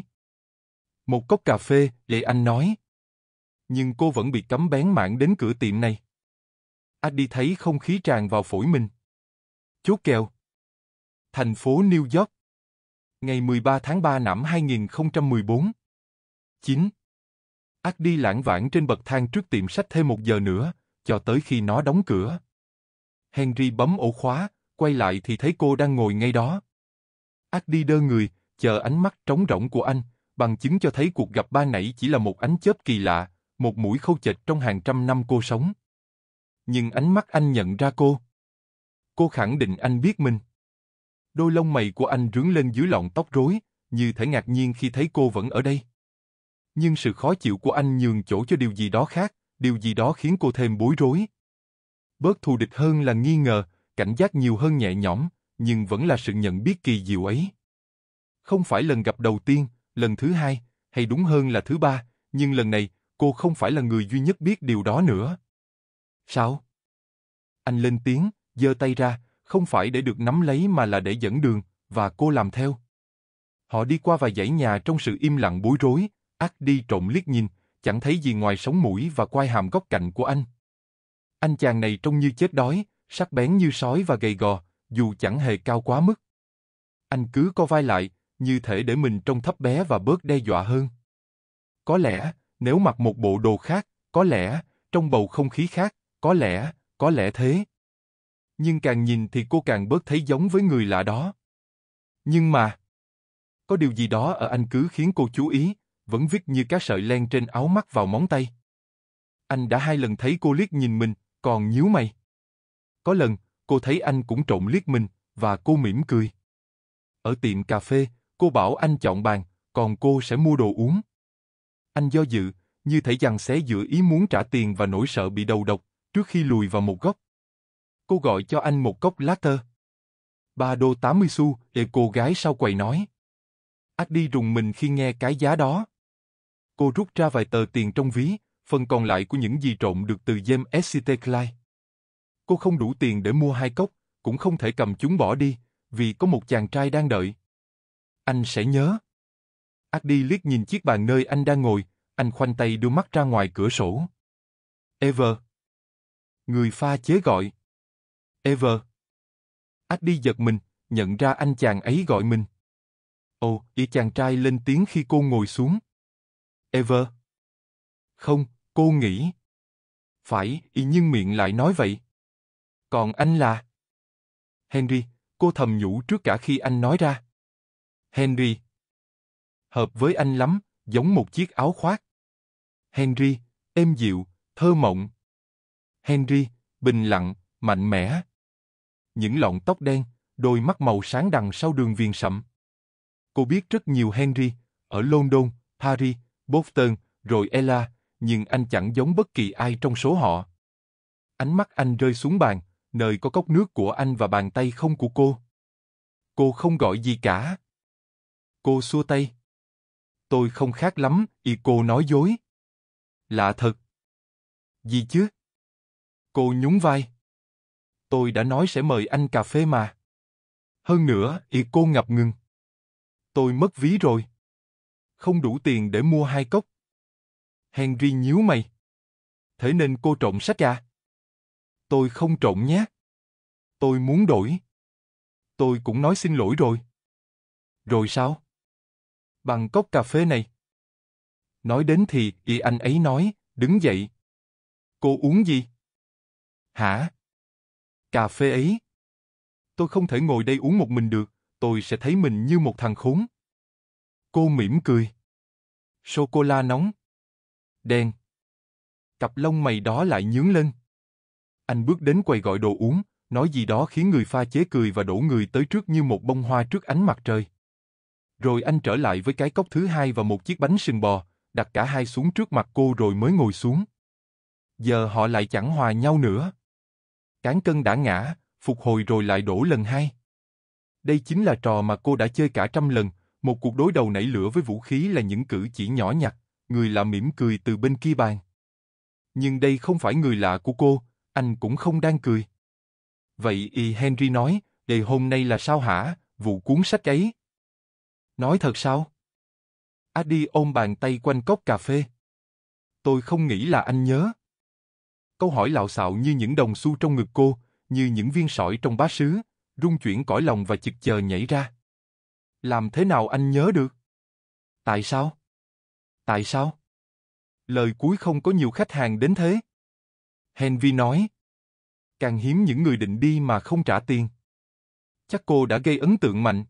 Speaker 1: Một cốc cà phê, để anh nói. Nhưng cô vẫn bị cấm bén mảng đến cửa tiệm này. Addy thấy không khí tràn vào phổi mình. Chốt kèo. Thành phố New York. Ngày 13 tháng 3 năm 2014. 9. Addy lảng vảng trên bậc thang trước tiệm sách thêm 1 giờ nữa, cho tới khi nó đóng cửa. Henry bấm ổ khóa, quay lại thì thấy cô đang ngồi ngay đó. Addy đơ người, chờ ánh mắt trống rỗng của anh, bằng chứng cho thấy cuộc gặp ban nãy chỉ là một ánh chớp kỳ lạ, một mũi khâu chệch trong hàng trăm năm cô sống. Nhưng ánh mắt anh nhận ra cô. Cô khẳng định anh biết mình. Đôi lông mày của anh rướng lên dưới lọn tóc rối, như thể ngạc nhiên khi thấy cô vẫn ở đây. Nhưng sự khó chịu của anh nhường chỗ cho điều gì đó khác, điều gì đó khiến cô thêm bối rối. Bớt thù địch hơn là nghi ngờ, cảnh giác nhiều hơn nhẹ nhõm, nhưng vẫn là sự nhận biết kỳ diệu ấy. Không phải lần gặp đầu tiên, lần thứ hai, hay đúng hơn là thứ ba, nhưng lần này, cô không phải là người duy nhất biết điều đó nữa. Sao? Anh lên tiếng, giơ tay ra, không phải để được nắm lấy mà là để dẫn đường, và cô làm theo. Họ đi qua vài dãy nhà trong sự im lặng bối rối, Addy trộm liếc nhìn, chẳng thấy gì ngoài sống mũi và quai hàm góc cạnh của anh. Anh chàng này trông như chết đói, sắc bén như sói và gầy gò, dù chẳng hề cao quá mức. Anh cứ co vai lại, như thể để mình trông thấp bé và bớt đe dọa hơn. Có lẽ, nếu mặc một bộ đồ khác, có lẽ, trong bầu không khí khác, có lẽ thế. Nhưng càng nhìn thì cô càng bớt thấy giống với người lạ đó. Nhưng mà, Có điều gì đó ở anh cứ khiến cô chú ý, vẫn viết như các sợi len trên áo mắt vào móng tay. Anh đã 2 lần thấy cô liếc nhìn mình, còn nhíu mày. Có lần, cô thấy anh cũng trộm liếc mình, và cô mỉm cười. Ở tiệm cà phê, cô bảo anh chọn bàn, còn cô sẽ mua đồ uống. Anh do dự, như thể giằng xé giữa ý muốn trả tiền và nỗi sợ bị đầu độc, trước khi lùi vào một góc. Cô gọi cho anh một cốc latte. $3 80 xu, cô gái sau quầy nói. Addy rùng mình khi nghe cái giá đó. Cô rút ra vài tờ tiền trong ví, phần còn lại của những gì trộm được từ James St. Clyde. Cô không đủ tiền để mua 2 cốc, cũng không thể cầm chúng bỏ đi, vì có một chàng trai đang đợi. Anh sẽ nhớ. Addy liếc nhìn chiếc bàn nơi anh đang ngồi, anh khoanh tay đưa mắt ra ngoài cửa sổ. Ever. Người pha chế gọi. Ever. Addy giật mình, nhận ra anh chàng ấy gọi mình. Ồ, chàng trai lên tiếng khi cô ngồi xuống. Ever. Không, cô nghĩ. Phải, nhưng miệng lại nói vậy. Còn anh là? Henry, cô thầm nhủ trước cả khi anh nói ra. Henry. Hợp với anh lắm, giống một chiếc áo khoác. Henry, êm dịu, thơ mộng. Henry, bình lặng, mạnh mẽ. Những lọn tóc đen, đôi mắt màu sáng đằng sau đường viền sậm. Cô biết rất nhiều Henry, ở London, Paris, Boston, rồi Ella, nhưng anh chẳng giống bất kỳ ai trong số họ. Ánh mắt anh rơi xuống bàn, nơi có cốc nước của anh và bàn tay không của cô. Cô không gọi gì cả. Cô xua tay. Tôi không khác lắm, cô nói dối. Lạ thật. Gì chứ? Cô nhún vai. Tôi đã nói sẽ mời anh cà phê mà. Hơn nữa, cô ngập ngừng. Tôi mất ví rồi. Không đủ tiền để mua 2 cốc. Henry nhíu mày. Thế nên cô trộm sách à? Tôi không trộm nhé. Tôi muốn đổi. Tôi cũng nói xin lỗi rồi. Rồi sao? Bằng cốc cà phê này. Nói đến thì, anh ấy nói, đứng dậy. Cô uống gì? Hả? Cà phê ấy. Tôi không thể ngồi đây uống một mình được, tôi sẽ thấy mình như một thằng khốn. Cô mỉm cười. Sô-cô-la nóng. Đen. Cặp lông mày đó lại nhướng lên. Anh bước đến quầy gọi đồ uống, nói gì đó khiến người pha chế cười và đổ người tới trước như một bông hoa trước ánh mặt trời. Rồi anh trở lại với cái cốc thứ 2 và một chiếc bánh sừng bò, đặt cả hai xuống trước mặt cô rồi mới ngồi xuống. Giờ họ lại chẳng hòa nhau nữa. Cán cân đã ngã, phục hồi rồi lại đổ lần 2. Đây chính là trò mà cô đã chơi cả 100 lần, một cuộc đối đầu nảy lửa với vũ khí là những cử chỉ nhỏ nhặt, người lạ mỉm cười từ bên kia bàn. Nhưng đây không phải người lạ của cô, anh cũng không đang cười. Vậy Henry nói, hôm nay là sao hả, vụ cuốn sách ấy? Nói thật sao? Addy ôm bàn tay quanh cốc cà phê. Tôi không nghĩ là anh nhớ. Câu hỏi lạo xạo như những đồng xu trong ngực cô, như những viên sỏi trong bát sứ, rung chuyển cõi lòng và chực chờ nhảy ra. Làm thế nào anh nhớ được? Tại sao? Tại sao? Lời cuối không có nhiều khách hàng đến thế. Henry nói. Càng hiếm những người định đi mà không trả tiền. Chắc cô đã gây ấn tượng mạnh.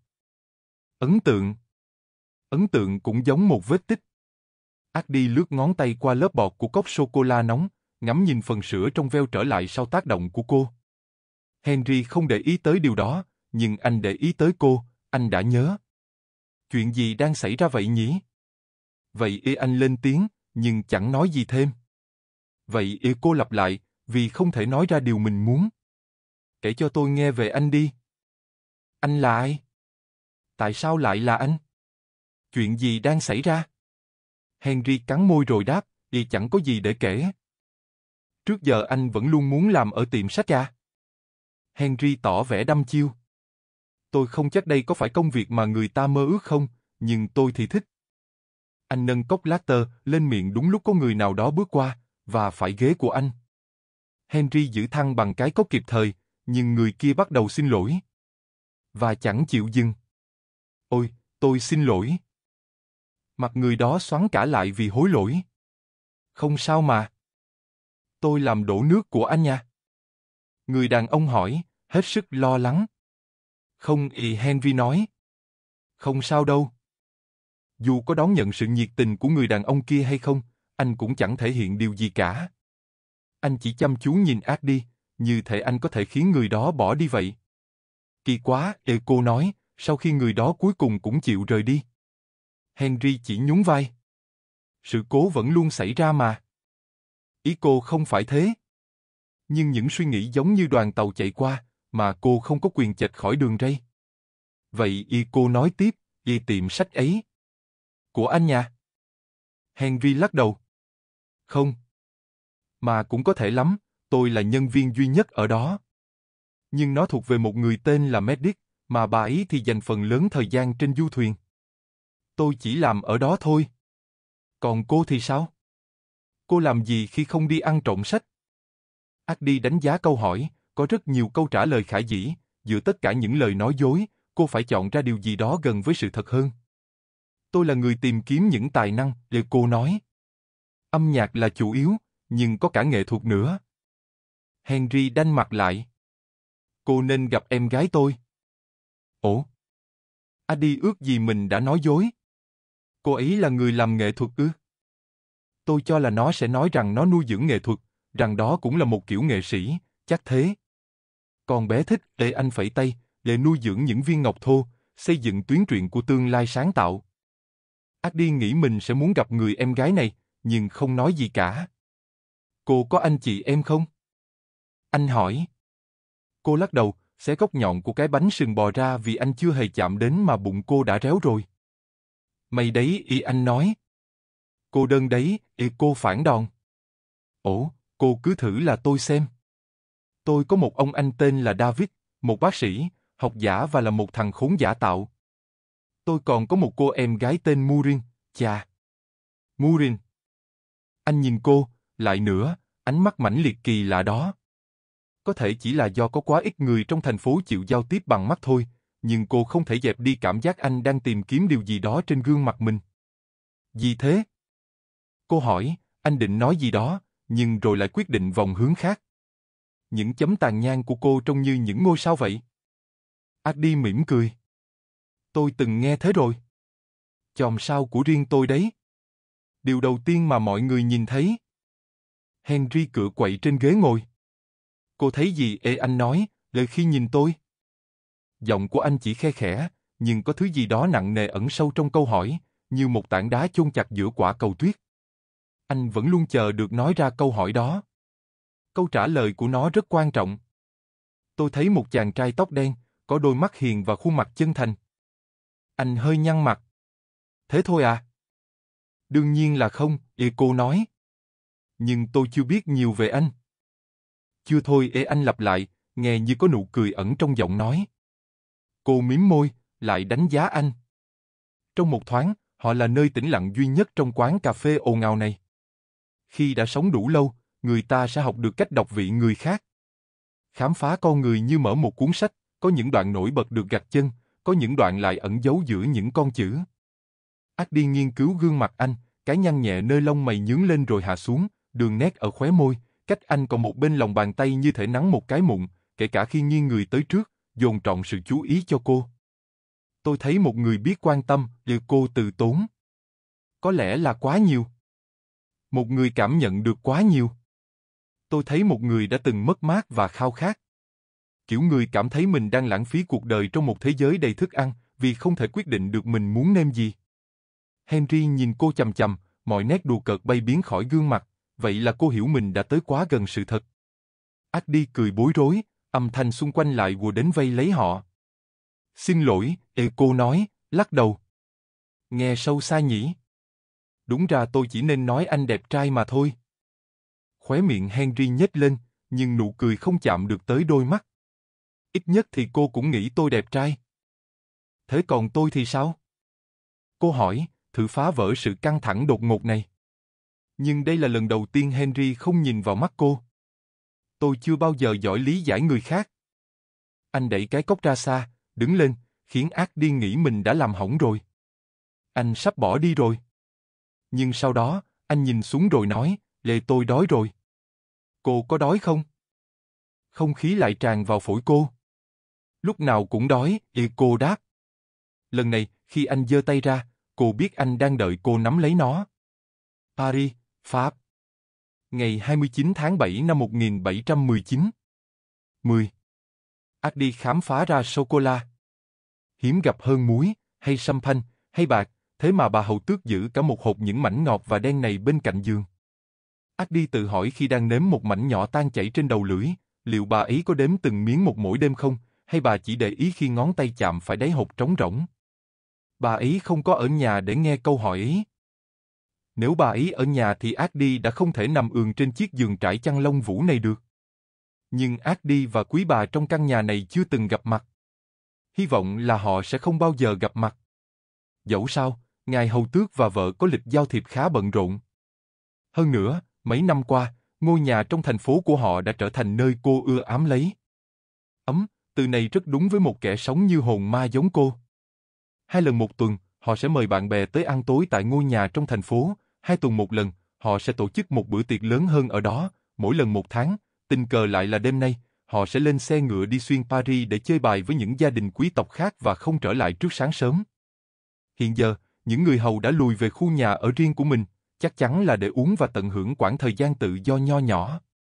Speaker 1: Ấn tượng? Ấn tượng cũng giống một vết tích. Addy lướt ngón tay qua lớp bọt của cốc sô-cô-la nóng, ngắm nhìn phần sữa trong veo trở lại sau tác động của cô. Henry không để ý tới điều đó, nhưng anh để ý tới cô, anh đã nhớ. Chuyện gì đang xảy ra vậy nhỉ? Vậy anh lên tiếng, nhưng chẳng nói gì thêm. Vậy cô lặp lại, vì không thể nói ra điều mình muốn. Kể cho tôi nghe về anh đi. Anh là ai? Tại sao lại là anh? Chuyện gì đang xảy ra? Henry cắn môi rồi đáp, chẳng có gì để kể. Trước giờ anh vẫn luôn muốn làm ở tiệm sách à? Henry tỏ vẻ đăm chiêu. Tôi không chắc đây có phải công việc mà người ta mơ ước không, nhưng tôi thì thích. Anh nâng cốc latte lên miệng đúng lúc có người nào đó bước qua, và phải ghế của anh. Henry giữ thăng bằng cái cốc kịp thời, nhưng người kia bắt đầu xin lỗi. Và chẳng chịu dừng. Ôi, tôi xin lỗi. Mặt người đó xoắn cả lại vì hối lỗi. Không sao mà. Tôi làm đổ nước của anh nha. Người đàn ông hỏi, hết sức lo lắng. Không, Henry nói. Không sao đâu. Dù có đón nhận sự nhiệt tình của người đàn ông kia hay không, anh cũng chẳng thể hiện điều gì cả. Anh chỉ chăm chú nhìn Addy, như thể anh có thể khiến người đó bỏ đi vậy. Kỳ quá, cô nói, sau khi người đó cuối cùng cũng chịu rời đi. Henry chỉ nhún vai. Sự cố vẫn luôn xảy ra mà. Ý cô không phải thế. Nhưng những suy nghĩ giống như đoàn tàu chạy qua, mà cô không có quyền chệch khỏi đường ray. Vậy cô nói tiếp, tiệm sách ấy. Của anh nha. Henry lắc đầu. Không. Mà cũng có thể lắm, tôi là nhân viên duy nhất ở đó. Nhưng nó thuộc về một người tên là Medic, mà bà ấy thì dành phần lớn thời gian trên du thuyền. Tôi chỉ làm ở đó thôi. Còn cô thì sao? Cô làm gì khi không đi ăn trộm sách? Addy đánh giá câu hỏi, có rất nhiều câu trả lời khả dĩ, giữa tất cả những lời nói dối, cô phải chọn ra điều gì đó gần với sự thật hơn. Tôi là người tìm kiếm những tài năng, cô nói. Âm nhạc là chủ yếu, nhưng có cả nghệ thuật nữa. Henry đanh mặt lại. Cô nên gặp em gái tôi. Ủa? Addy ước gì mình đã nói dối. Cô ấy là người làm nghệ thuật ư? Tôi cho là nó sẽ nói rằng nó nuôi dưỡng nghệ thuật, rằng đó cũng là một kiểu nghệ sĩ, chắc thế. Con bé thích, anh phẩy tay, để nuôi dưỡng những viên ngọc thô, xây dựng tuyến truyện của tương lai sáng tạo. Addy nghĩ mình sẽ muốn gặp người em gái này, nhưng không nói gì cả. Cô có anh chị em không? Anh hỏi. Cô lắc đầu, xé góc nhọn của cái bánh sừng bò ra vì anh chưa hề chạm đến mà bụng cô đã réo rồi. Mày đấy, anh nói. Cô đơn đấy, cô phản đòn. Ủa, cô cứ thử là tôi xem. Tôi có một ông anh tên là David, một bác sĩ, học giả và là một thằng khốn giả tạo. Tôi còn có một cô em gái tên Murin, chà. Murin. Anh nhìn cô, lại nữa, ánh mắt mãnh liệt kỳ lạ đó. Có thể chỉ là do có quá ít người trong thành phố chịu giao tiếp bằng mắt thôi, nhưng cô không thể dẹp đi cảm giác anh đang tìm kiếm điều gì đó trên gương mặt mình. Gì thế? Cô hỏi, anh định nói gì đó, nhưng rồi lại quyết định vòng hướng khác. Những chấm tàn nhang của cô trông như những ngôi sao vậy. Addy mỉm cười. Tôi từng nghe thế rồi. Chòm sao của riêng tôi đấy. Điều đầu tiên mà mọi người nhìn thấy. Henry cựa quậy trên ghế ngồi. Cô thấy gì anh nói, lời khi nhìn tôi? Giọng của anh chỉ khe khẽ, nhưng có thứ gì đó nặng nề ẩn sâu trong câu hỏi, như một tảng đá chôn chặt giữa quả cầu tuyết. Anh vẫn luôn chờ được nói ra câu hỏi đó. Câu trả lời của nó rất quan trọng. Tôi thấy một chàng trai tóc đen, có đôi mắt hiền và khuôn mặt chân thành. Anh hơi nhăn mặt. Thế thôi à? Đương nhiên là không, cô nói. Nhưng tôi chưa biết nhiều về anh. Chưa thôi, anh lặp lại, nghe như có nụ cười ẩn trong giọng nói. Cô mím môi, lại đánh giá anh. Trong một thoáng, họ là nơi tĩnh lặng duy nhất trong quán cà phê ồn ào này. Khi đã sống đủ lâu, người ta sẽ học được cách đọc vị người khác. Khám phá con người như mở một cuốn sách, có những đoạn nổi bật được gạch chân, có những đoạn lại ẩn giấu giữa những con chữ. Addy nghiên cứu gương mặt anh, cái nhăn nhẹ nơi lông mày nhướng lên rồi hạ xuống, đường nét ở khóe môi, cách anh còn một bên lòng bàn tay như thể nắn một cái mụn, kể cả khi nghiêng người tới trước, dồn trọn sự chú ý cho cô. Tôi thấy một người biết quan tâm, cô từ tốn. Có lẽ là quá nhiều. Một người cảm nhận được quá nhiều. Tôi thấy một người đã từng mất mát và khao khát. Kiểu người cảm thấy mình đang lãng phí cuộc đời trong một thế giới đầy thức ăn, vì không thể quyết định được mình muốn nêm gì. Henry nhìn cô chằm chằm, mọi nét đùa cợt bay biến khỏi gương mặt, vậy là cô hiểu mình đã tới quá gần sự thật. Addy cười bối rối, âm thanh xung quanh lại ùa đến vây lấy họ. Xin lỗi, cô nói, lắc đầu. Nghe sâu xa nhỉ? Đúng ra tôi chỉ nên nói anh đẹp trai mà thôi. Khóe miệng Henry nhếch lên, nhưng nụ cười không chạm được tới đôi mắt. Ít nhất thì cô cũng nghĩ tôi đẹp trai. Thế còn tôi thì sao? Cô hỏi, thử phá vỡ sự căng thẳng đột ngột này. Nhưng đây là lần đầu tiên Henry không nhìn vào mắt cô. Tôi chưa bao giờ giỏi lý giải người khác. Anh đẩy cái cốc ra xa, đứng lên, khiến Addy nghĩ mình đã làm hỏng rồi. Anh sắp bỏ đi rồi. Nhưng sau đó, anh nhìn xuống rồi nói, tôi đói rồi. Cô có đói không? Không khí lại tràn vào phổi cô. Lúc nào cũng đói, cô đáp. Lần này, khi anh giơ tay ra, cô biết anh đang đợi cô nắm lấy nó. Paris, Pháp. Ngày 29 tháng 7 năm 1719. 10. Ardi khám phá ra sô-cô-la. Hiếm gặp hơn muối, hay champagne, hay bạc, thế mà bà hầu tước giữ cả một hộp những mảnh ngọt và đen này bên cạnh giường. Ardi tự hỏi khi đang nếm một mảnh nhỏ tan chảy trên đầu lưỡi, liệu bà ấy có đếm từng miếng một mỗi đêm không, hay bà chỉ để ý khi ngón tay chạm phải đáy hộp trống rỗng? Bà ấy không có ở nhà để nghe câu hỏi ấy. Nếu bà ấy ở nhà thì Ardi đã không thể nằm ườn trên chiếc giường trải chăn lông vũ này được. Nhưng Ardi và quý bà trong căn nhà này chưa từng gặp mặt. Hy vọng là họ sẽ không bao giờ gặp mặt. Dẫu sao, ngài hầu tước và vợ có lịch giao thiệp khá bận rộn. Hơn nữa, mấy năm qua, ngôi nhà trong thành phố của họ đã trở thành nơi cô ưa ám lấy. Từ này rất đúng với một kẻ sống như hồn ma giống cô. 2 lần một tuần, họ sẽ mời bạn bè tới ăn tối tại ngôi nhà trong thành phố. 2 tuần một lần, họ sẽ tổ chức một bữa tiệc lớn hơn ở đó. Mỗi lần 1 tháng, tình cờ lại là đêm nay, họ sẽ lên xe ngựa đi xuyên Paris để chơi bài với những gia đình quý tộc khác và không trở lại trước sáng sớm. Hiện giờ, những người hầu đã lùi về khu nhà ở riêng của mình, chắc chắn là để uống và tận hưởng quãng thời gian tự do nho nhỏ.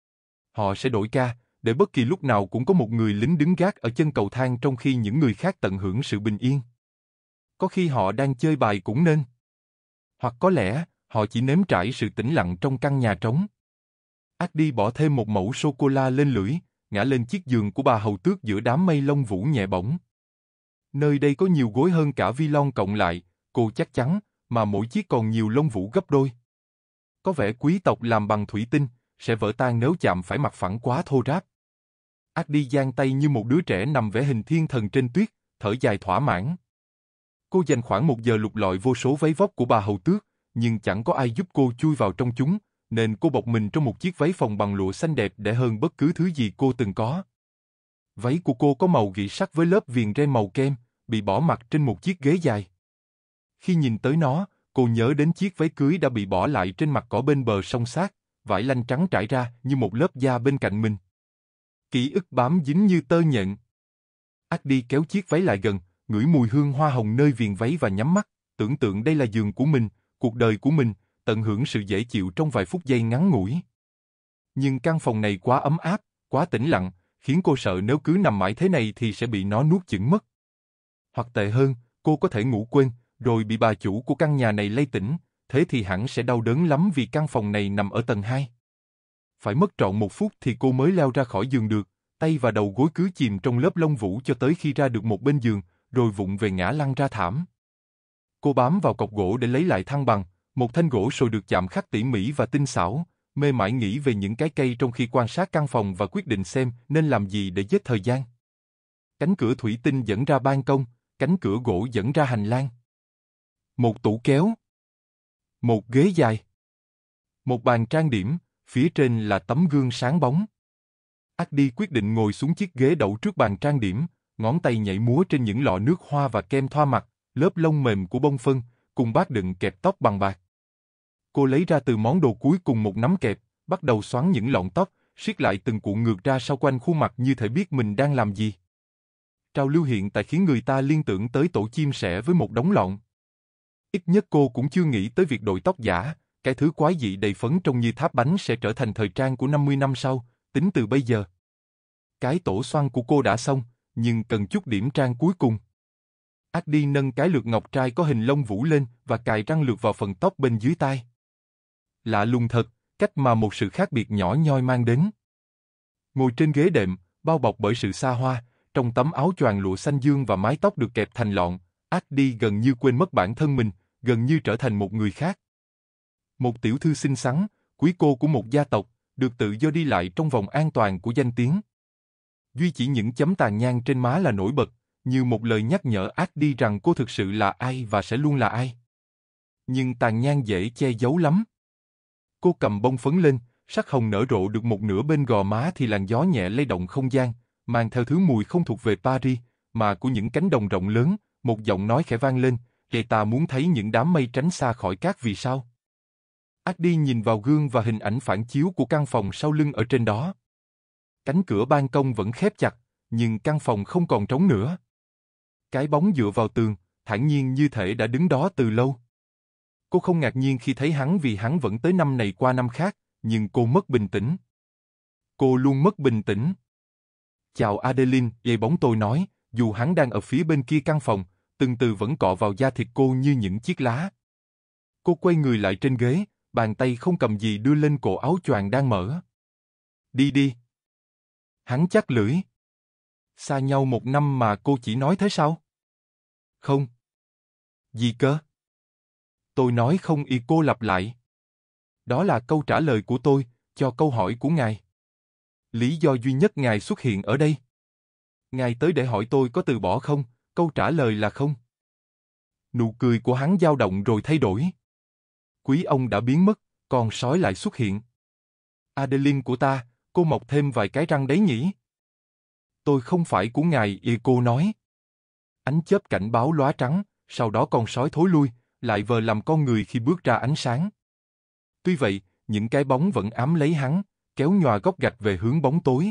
Speaker 1: Họ sẽ đổi ca, để bất kỳ lúc nào cũng có một người lính đứng gác ở chân cầu thang trong khi những người khác tận hưởng sự bình yên. Có khi họ đang chơi bài cũng nên. Hoặc có lẽ, họ chỉ nếm trải sự tĩnh lặng trong căn nhà trống. Ardi bỏ thêm một mẩu sô-cô-la lên lưỡi, ngã lên chiếc giường của bà hầu tước giữa đám mây lông vũ nhẹ bổng. Nơi đây có nhiều gối hơn cả Villon cộng lại, cô chắc chắn, mà mỗi chiếc còn nhiều lông vũ gấp đôi. Có vẻ quý tộc làm bằng thủy tinh, sẽ vỡ tan nếu chạm phải mặt phẳng quá thô ráp. Ardi giang tay như một đứa trẻ nằm vẽ hình thiên thần trên tuyết, thở dài thỏa mãn. Cô dành khoảng 1 giờ lục lọi vô số váy vóc của bà hầu tước, nhưng chẳng có ai giúp cô chui vào trong chúng, nên cô bọc mình trong một chiếc váy phòng bằng lụa xanh đẹp để hơn bất cứ thứ gì cô từng có. Váy của cô có màu gỉ sắt với lớp viền ren màu kem, bị bỏ mặc trên một chiếc ghế dài. Khi nhìn tới nó, cô nhớ đến chiếc váy cưới đã bị bỏ lại trên mặt cỏ bên bờ sông Sát, vải lanh trắng trải ra như một lớp da bên cạnh mình. Ký ức bám dính như tơ nhện. Ardi kéo chiếc váy lại gần, ngửi mùi hương hoa hồng nơi viền váy và nhắm mắt, tưởng tượng đây là giường của mình, cuộc đời của mình, tận hưởng sự dễ chịu trong vài phút giây ngắn ngủi. Nhưng căn phòng này quá ấm áp, quá tĩnh lặng, khiến cô sợ nếu cứ nằm mãi thế này thì sẽ bị nó nuốt chửng mất. Hoặc tệ hơn, cô có thể ngủ quên, rồi bị bà chủ của căn nhà này lay tỉnh, thế thì hẳn sẽ đau đớn lắm vì căn phòng này nằm ở tầng 2. Phải mất trọn 1 phút thì cô mới leo ra khỏi giường được, tay và đầu gối cứ chìm trong lớp lông vũ cho tới khi ra được một bên giường, rồi vụng về ngã lăn ra thảm. Cô bám vào cọc gỗ để lấy lại thăng bằng, một thanh gỗ sồi được chạm khắc tỉ mỉ và tinh xảo, mê mải nghĩ về những cái cây trong khi quan sát căn phòng và quyết định xem nên làm gì để giết thời gian. Cánh cửa thủy tinh dẫn ra ban công, cánh cửa gỗ dẫn ra hành lang. Một tủ kéo. Một ghế dài. Một bàn trang điểm, phía trên là tấm gương sáng bóng. Ardi quyết định ngồi xuống chiếc ghế đậu trước bàn trang điểm, ngón tay nhảy múa trên những lọ nước hoa và kem thoa mặt, lớp lông mềm của bông phân, cùng bát đựng kẹp tóc bằng bạc. Cô lấy ra từ món đồ cuối cùng một nắm kẹp, bắt đầu xoắn những lọn tóc, siết lại từng cuộn ngược ra sau quanh khuôn mặt như thể biết mình đang làm gì. Trào lưu hiện tại khiến người ta liên tưởng tới tổ chim sẻ với một đống lọn. Ít nhất cô cũng chưa nghĩ tới việc đội tóc giả, cái thứ quái dị đầy phấn trông như tháp bánh sẽ trở thành thời trang của 50 năm sau, tính từ bây giờ. Cái tổ xoăn của cô đã xong, nhưng cần chút điểm trang cuối cùng. Ardi nâng cái lược ngọc trai có hình lông vũ lên và cài răng lược vào phần tóc bên dưới tai. Lạ lùng thật, cách mà một sự khác biệt nhỏ nhoi mang đến. Ngồi trên ghế đệm, bao bọc bởi sự xa hoa, trong tấm áo choàng lụa xanh dương và mái tóc được kẹp thành lọn, Ardi gần như quên mất bản thân mình, gần như trở thành một người khác. Một tiểu thư xinh xắn, quý cô của một gia tộc, được tự do đi lại trong vòng an toàn của danh tiếng. Duy chỉ những chấm tàn nhang trên má là nổi bật, như một lời nhắc nhở Ardi rằng cô thực sự là ai và sẽ luôn là ai. Nhưng tàn nhang dễ che giấu lắm. Cô cầm bông phấn lên, sắc hồng nở rộ được một nửa bên gò má thì làn gió nhẹ lay động không gian, mang theo thứ mùi không thuộc về Paris, mà của những cánh đồng rộng lớn, một giọng nói khẽ vang lên, "Kệ ta muốn thấy những đám mây tránh xa khỏi các vì sao." Ardi nhìn vào gương và hình ảnh phản chiếu của căn phòng sau lưng ở trên đó. Cánh cửa ban công vẫn khép chặt, nhưng căn phòng không còn trống nữa. Cái bóng dựa vào tường, thản nhiên như thể đã đứng đó từ lâu. Cô không ngạc nhiên khi thấy hắn vì hắn vẫn tới năm này qua năm khác, nhưng cô mất bình tĩnh. Cô luôn mất bình tĩnh. Chào Adeline, giày bóng tôi nói, dù hắn đang ở phía bên kia căn phòng, từng từ vẫn cọ vào da thịt cô như những chiếc lá. Cô quay người lại trên ghế, bàn tay không cầm gì đưa lên cổ áo choàng đang mở. Đi đi. Hắn chắc lưỡi. Xa nhau 1 năm mà cô chỉ nói thế sao? Không. Gì cơ? Tôi nói không y cô lặp lại. Đó là câu trả lời của tôi, cho câu hỏi của ngài. Lý do duy nhất ngài xuất hiện ở đây. Ngài tới để hỏi tôi có từ bỏ không, câu trả lời là không. Nụ cười của hắn dao động rồi thay đổi. Quý ông đã biến mất, con sói lại xuất hiện. Adeline của ta, cô mọc thêm vài cái răng đấy nhỉ? Tôi không phải của ngài, cô nói. Ánh chớp cảnh báo lóa trắng, sau đó con sói thối lui, lại vờ làm con người khi bước ra ánh sáng. Tuy vậy, những cái bóng vẫn ám lấy hắn, kéo nhòa góc gạch về hướng bóng tối.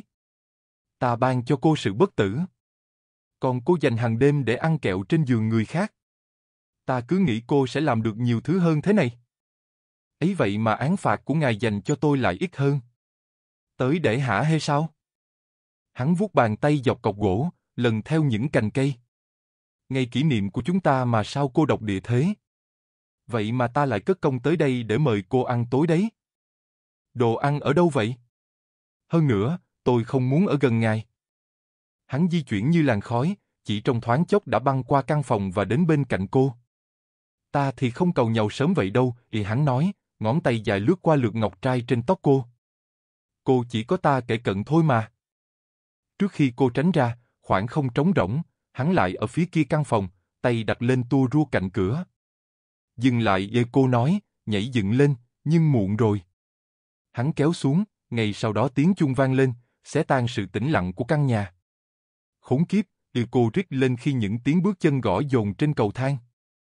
Speaker 1: Ta ban cho cô sự bất tử. Còn cô dành hàng đêm để ăn kẹo trên giường người khác. Ta cứ nghĩ cô sẽ làm được nhiều thứ hơn thế này. Ấy vậy mà án phạt của ngài dành cho tôi lại ít hơn. Tới để hả hay sao? Hắn vuốt bàn tay dọc cọc gỗ, lần theo những cành cây. Ngày kỷ niệm của chúng ta mà sao cô độc địa thế? Vậy mà ta lại cất công tới đây để mời cô ăn tối đấy. Đồ ăn ở đâu vậy? Hơn nữa, tôi không muốn ở gần ngài. Hắn di chuyển như làn khói, chỉ trong thoáng chốc đã băng qua căn phòng và đến bên cạnh cô. Ta thì không cầu nhàu sớm vậy đâu, hắn nói, ngón tay dài lướt qua lượt ngọc trai trên tóc cô. Cô chỉ có ta kể cận thôi mà. Trước khi cô tránh ra, khoảng không trống rỗng, hắn lại ở phía kia căn phòng, tay đặt lên tua rua cạnh cửa. Dừng lại, cô nói, nhảy dựng lên, nhưng muộn rồi. Hắn kéo xuống, ngay sau đó tiếng chuông vang lên, xé tan sự tĩnh lặng của căn nhà. Khốn kiếp, cô rít lên khi những tiếng bước chân gõ dồn trên cầu thang.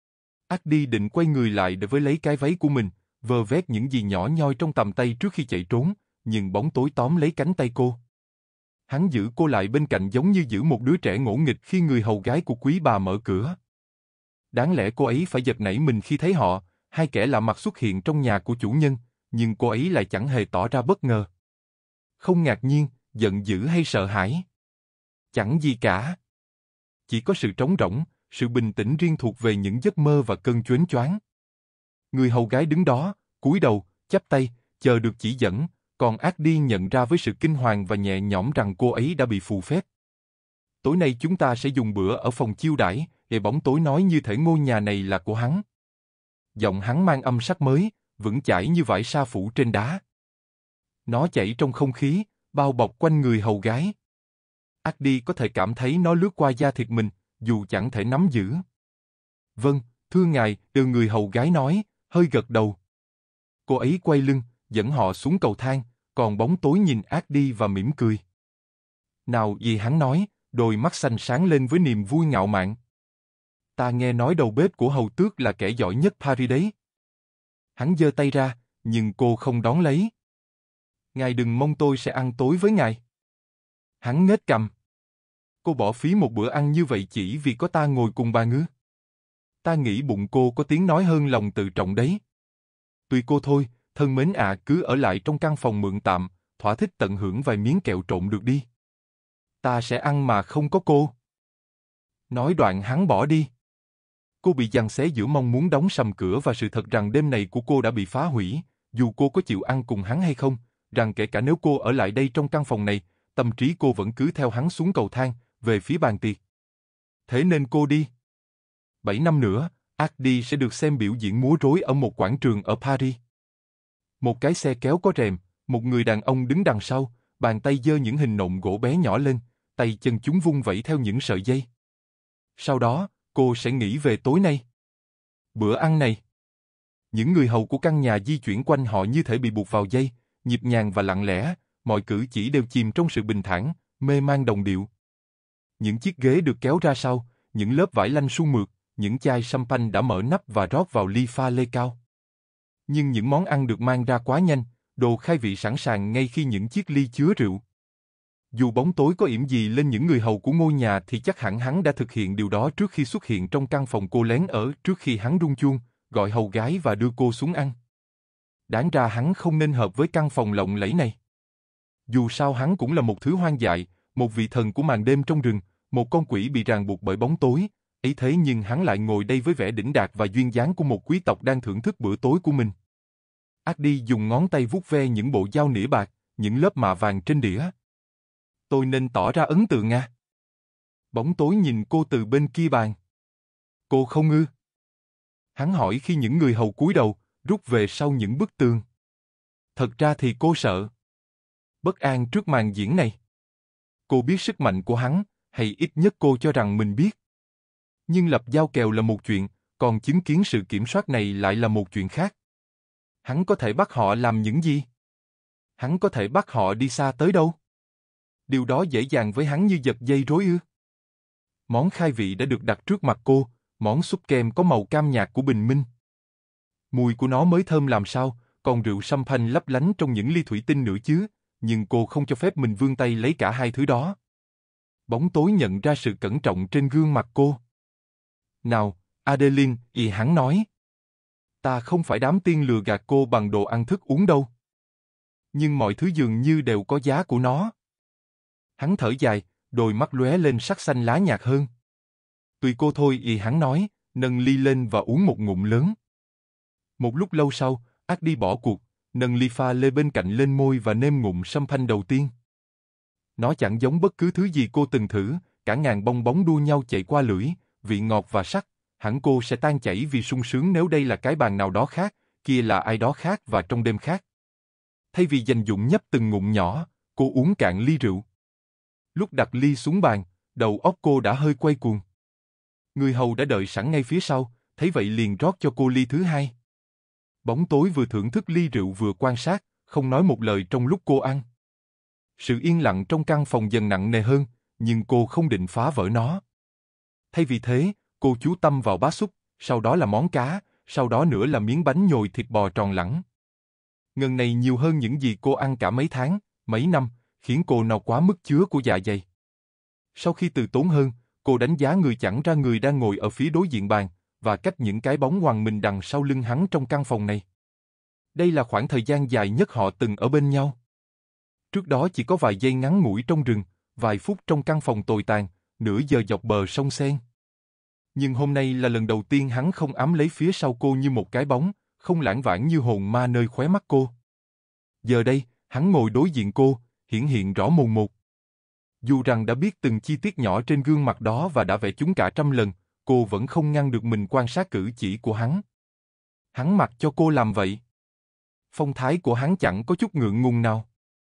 Speaker 1: Adi định quay người lại để với lấy cái váy của mình, vơ vét những gì nhỏ nhoi trong tầm tay trước khi chạy trốn, nhưng bóng tối tóm lấy cánh tay cô. Hắn giữ cô lại bên cạnh giống như giữ một đứa trẻ ngỗ nghịch khi người hầu gái của quý bà mở cửa. Đáng lẽ cô ấy phải giật nảy mình khi thấy họ, hai kẻ lạ mặt xuất hiện trong nhà của chủ nhân, nhưng cô ấy lại chẳng hề tỏ ra bất ngờ. Không ngạc nhiên, giận dữ hay sợ hãi. Chẳng gì cả. Chỉ có sự trống rỗng, sự bình tĩnh riêng thuộc về những giấc mơ và cơn chớnh choáng. Người hầu gái đứng đó, cúi đầu, chắp tay, chờ được chỉ dẫn, còn Adi nhận ra với sự kinh hoàng và nhẹ nhõm rằng cô ấy đã bị phù phép. Tối nay chúng ta sẽ dùng bữa ở phòng chiêu đãi, bóng tối nói như thể ngôi nhà này là của hắn. Giọng hắn mang âm sắc mới, vững chãi như vải sa phủ trên đá. Nó chảy trong không khí, bao bọc quanh người hầu gái. Adi có thể cảm thấy nó lướt qua da thịt mình, dù chẳng thể nắm giữ. Vâng, thưa ngài, người hầu gái nói, hơi gật đầu. Cô ấy quay lưng, dẫn họ xuống cầu thang, còn bóng tối nhìn Adi và mỉm cười. Nào gì hắn nói, đôi mắt xanh sáng lên với niềm vui ngạo mạn. Ta nghe nói đầu bếp của hầu tước là kẻ giỏi nhất Paris đấy. Hắn giơ tay ra, nhưng cô không đón lấy. Ngài đừng mong tôi sẽ ăn tối với ngài. Hắn nhếch cằm. Cô bỏ phí một bữa ăn như vậy chỉ vì có ta ngồi cùng bà ngư. Ta nghĩ bụng cô có tiếng nói hơn lòng tự trọng đấy. Tùy cô thôi, thân mến ạ, cứ ở lại trong căn phòng mượn tạm, thỏa thích tận hưởng vài miếng kẹo trộn được đi. Ta sẽ ăn mà không có cô. Nói đoạn hắn bỏ đi. Cô bị giằng xé giữa mong muốn đóng sầm cửa và sự thật rằng đêm này của cô đã bị phá hủy, dù cô có chịu ăn cùng hắn hay không, rằng kể cả nếu cô ở lại đây trong căn phòng này, tâm trí cô vẫn cứ theo hắn xuống cầu thang, về phía bàn tiệc. Thế nên cô đi. 7 năm nữa, Adi sẽ được xem biểu diễn múa rối ở một quảng trường ở Paris. Một cái xe kéo có rèm, một người đàn ông đứng đằng sau, bàn tay giơ những hình nộm gỗ bé nhỏ lên, tay chân chúng vung vẩy theo những sợi dây. Sau đó, cô sẽ nghĩ về tối nay. Bữa ăn này. Những người hầu của căn nhà di chuyển quanh họ như thể bị buộc vào dây, nhịp nhàng và lặng lẽ, mọi cử chỉ đều chìm trong sự bình thản, mê man đồng điệu. Những chiếc ghế được kéo ra sau, những lớp vải lanh suôn mượt, những chai champagne đã mở nắp và rót vào ly pha lê cao. Nhưng những món ăn được mang ra quá nhanh, đồ khai vị sẵn sàng ngay khi những chiếc ly chứa rượu. Dù bóng tối có yểm gì lên những người hầu của ngôi nhà thì chắc hẳn hắn đã thực hiện điều đó trước khi xuất hiện trong căn phòng cô lén ở, trước khi hắn rung chuông, gọi hầu gái và đưa cô xuống ăn. Đáng ra hắn không nên hợp với căn phòng lộng lẫy này. Dù sao hắn cũng là một thứ hoang dại, một vị thần của màn đêm trong rừng, một con quỷ bị ràng buộc bởi bóng tối, ấy thế nhưng hắn lại ngồi đây với vẻ đỉnh đạt và duyên dáng của một quý tộc đang thưởng thức bữa tối của mình. Adi dùng ngón tay vuốt ve những bộ dao nĩa bạc, những lớp mạ vàng trên đĩa. Tôi nên tỏ ra ấn tượng à? Bóng tối nhìn cô từ bên kia bàn. Cô không ư? Hắn hỏi khi những người hầu cúi đầu, rút về sau những bức tường. Thật ra thì cô sợ. Bất an trước màn diễn này. Cô biết sức mạnh của hắn, hay ít nhất cô cho rằng mình biết. Nhưng lập giao kèo là một chuyện, còn chứng kiến sự kiểm soát này lại là một chuyện khác. Hắn có thể bắt họ làm những gì? Hắn có thể bắt họ đi xa tới đâu? Điều đó dễ dàng với hắn như giật dây rối ư? Món khai vị đã được đặt trước mặt cô, món súp kem có màu cam nhạt của bình minh. Mùi của nó mới thơm làm sao, còn rượu champagne lấp lánh trong những ly thủy tinh nữa chứ, nhưng cô không cho phép mình vươn tay lấy cả hai thứ đó. Bóng tối nhận ra sự cẩn trọng trên gương mặt cô. Nào, Adeline, hắn nói. Ta không phải đám tiên lừa gạt cô bằng đồ ăn thức uống đâu. Nhưng mọi thứ dường như đều có giá của nó. Hắn thở dài, đôi mắt lóe lên sắc xanh lá nhạt hơn. Tùy cô thôi, hắn nói, nâng ly lên và uống một ngụm lớn. Một lúc lâu sau, Adi bỏ cuộc, nâng ly pha lê bên cạnh lên môi và nêm ngụm champagne đầu tiên. Nó chẳng giống bất cứ thứ gì cô từng thử, cả ngàn bong bóng đua nhau chạy qua lưỡi, vị ngọt và sắc, hẳn cô sẽ tan chảy vì sung sướng nếu đây là cái bàn nào đó khác, kia là ai đó khác và trong đêm khác. Thay vì dành dụm nhấp từng ngụm nhỏ, cô uống cạn ly rượu. Lúc đặt ly xuống bàn, đầu óc cô đã hơi quay cuồng. Người hầu đã đợi sẵn ngay phía sau, thấy vậy liền rót cho cô ly thứ hai. Bóng tối vừa thưởng thức ly rượu vừa quan sát, không nói một lời trong lúc cô ăn. Sự yên lặng trong căn phòng dần nặng nề hơn, nhưng cô không định phá vỡ nó. Thay vì thế, cô chú tâm vào bát súp, sau đó là món cá, sau đó nữa là miếng bánh nhồi thịt bò tròn lẳng. Ngần này nhiều hơn những gì cô ăn cả mấy tháng, mấy năm, khiến cô no quá mức chứa của dạ dày. Sau khi từ tốn hơn, cô đánh giá người chẳng ra người đang ngồi ở phía đối diện bàn, và cách những cái bóng ngoằn mình đằng sau lưng hắn trong căn phòng này. Đây là khoảng thời gian dài nhất họ từng ở bên nhau. Trước đó chỉ có vài giây ngắn ngủi trong rừng, vài phút trong căn phòng tồi tàn, nửa giờ dọc bờ sông Sen. Nhưng hôm nay là lần đầu tiên hắn không ám lấy phía sau cô như một cái bóng, không lãng vãng như hồn ma nơi khóe mắt cô. Giờ đây, hắn ngồi đối diện cô, hiển hiện rõ mồn một. Dù rằng đã biết từng chi tiết nhỏ trên gương mặt đó và đã vẽ chúng cả trăm lần, cô vẫn không ngăn được mình quan sát cử chỉ của hắn. Hắn mặc cho cô làm vậy. Phong thái của hắn chẳng có chút ngượng ngùng nào.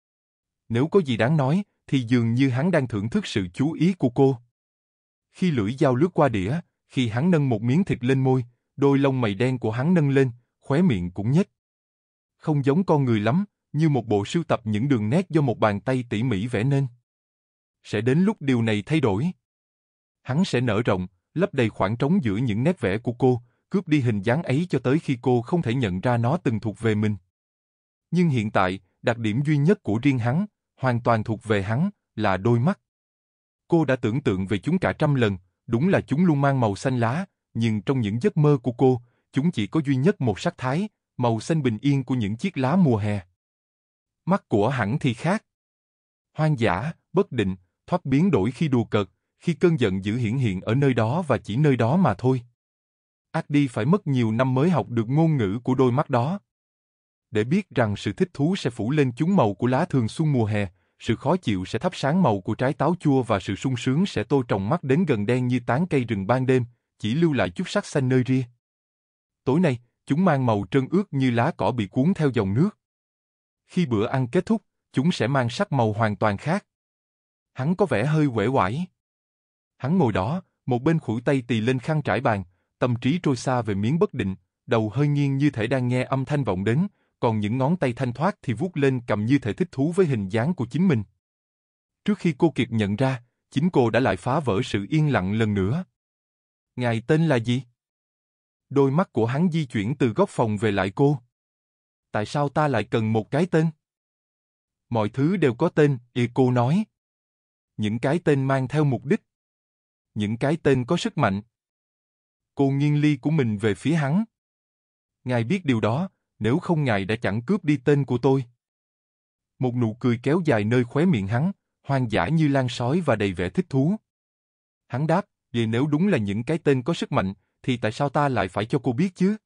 Speaker 1: Nếu có gì đáng nói, thì dường như hắn đang thưởng thức sự chú ý của cô. Khi lưỡi dao lướt qua đĩa, khi hắn nâng một miếng thịt lên môi, đôi lông mày đen của hắn nâng lên, khóe miệng cũng nhếch. Không giống con người lắm, như một bộ sưu tập những đường nét do một bàn tay tỉ mỉ vẽ nên. Sẽ đến lúc điều này thay đổi. Hắn sẽ nở rộng, lấp đầy khoảng trống giữa những nét vẽ của cô, cướp đi hình dáng ấy cho tới khi cô không thể nhận ra nó từng thuộc về mình. Nhưng hiện tại, đặc điểm duy nhất của riêng hắn, hoàn toàn thuộc về hắn, là đôi mắt. Cô đã tưởng tượng về chúng cả trăm lần, đúng là chúng luôn mang màu xanh lá, nhưng trong những giấc mơ của cô, chúng chỉ có duy nhất một sắc thái, màu xanh bình yên của những chiếc lá mùa hè. Mắt của hắn thì khác. Hoang dã, bất định, thoát biến đổi khi đùa cợt, khi cơn giận dữ hiển hiện ở nơi đó và chỉ nơi đó mà thôi. Adi phải mất nhiều năm mới học được ngôn ngữ của đôi mắt đó. Để biết rằng sự thích thú sẽ phủ lên chúng màu của lá thường xuân mùa hè, sự khó chịu sẽ thắp sáng màu của trái táo chua và sự sung sướng sẽ tô tròng mắt đến gần đen như tán cây rừng ban đêm, chỉ lưu lại chút sắc xanh nơi ria. Tối nay, chúng mang màu trơn ướt như lá cỏ bị cuốn theo dòng nước. Khi bữa ăn kết thúc, chúng sẽ mang sắc màu hoàn toàn khác. Hắn có vẻ hơi uể oải. Hắn ngồi đó, một bên khuỷu tay tì lên khăn trải bàn, tâm trí trôi xa về miếng bất định, đầu hơi nghiêng như thể đang nghe âm thanh vọng đến, còn những ngón tay thanh thoát thì vuốt lên cầm như thể thích thú với hình dáng của chính mình. Trước khi cô kịp nhận ra, chính cô đã lại phá vỡ sự yên lặng lần nữa. Ngài tên là gì? Đôi mắt của hắn di chuyển từ góc phòng về lại cô. Tại sao ta lại cần một cái tên? Mọi thứ đều có tên, cô nói. Những cái tên mang theo mục đích. Những cái tên có sức mạnh. Cô nghiêng ly của mình về phía hắn. Ngài biết điều đó, nếu không ngài đã chẳng cướp đi tên của tôi. Một nụ cười kéo dài nơi khóe miệng hắn, hoang dã như lan sói và đầy vẻ thích thú. Hắn đáp, vậy nếu đúng là những cái tên có sức mạnh, thì tại sao ta lại phải cho cô biết chứ?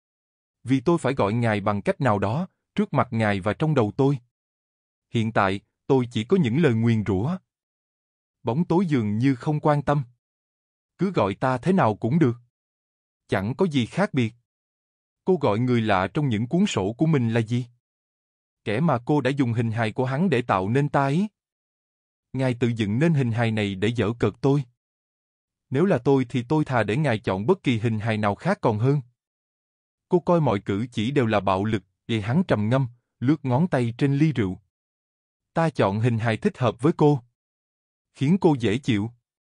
Speaker 1: Vì tôi phải gọi ngài bằng cách nào đó, trước mặt ngài và trong đầu tôi. Hiện tại, tôi chỉ có những lời nguyền rủa. Bóng tối dường như không quan tâm. Cứ gọi ta thế nào cũng được. Chẳng có gì khác biệt. Cô gọi người lạ trong những cuốn sổ của mình là gì? Kẻ mà cô đã dùng hình hài của hắn để tạo nên ta ấy. Ngài tự dựng nên hình hài này để giở cợt tôi. Nếu là tôi thì tôi thà để ngài chọn bất kỳ hình hài nào khác còn hơn. Cô coi mọi cử chỉ đều là bạo lực, vì hắn trầm ngâm, lướt ngón tay trên ly rượu. Ta chọn hình hài thích hợp với cô. Khiến cô dễ chịu.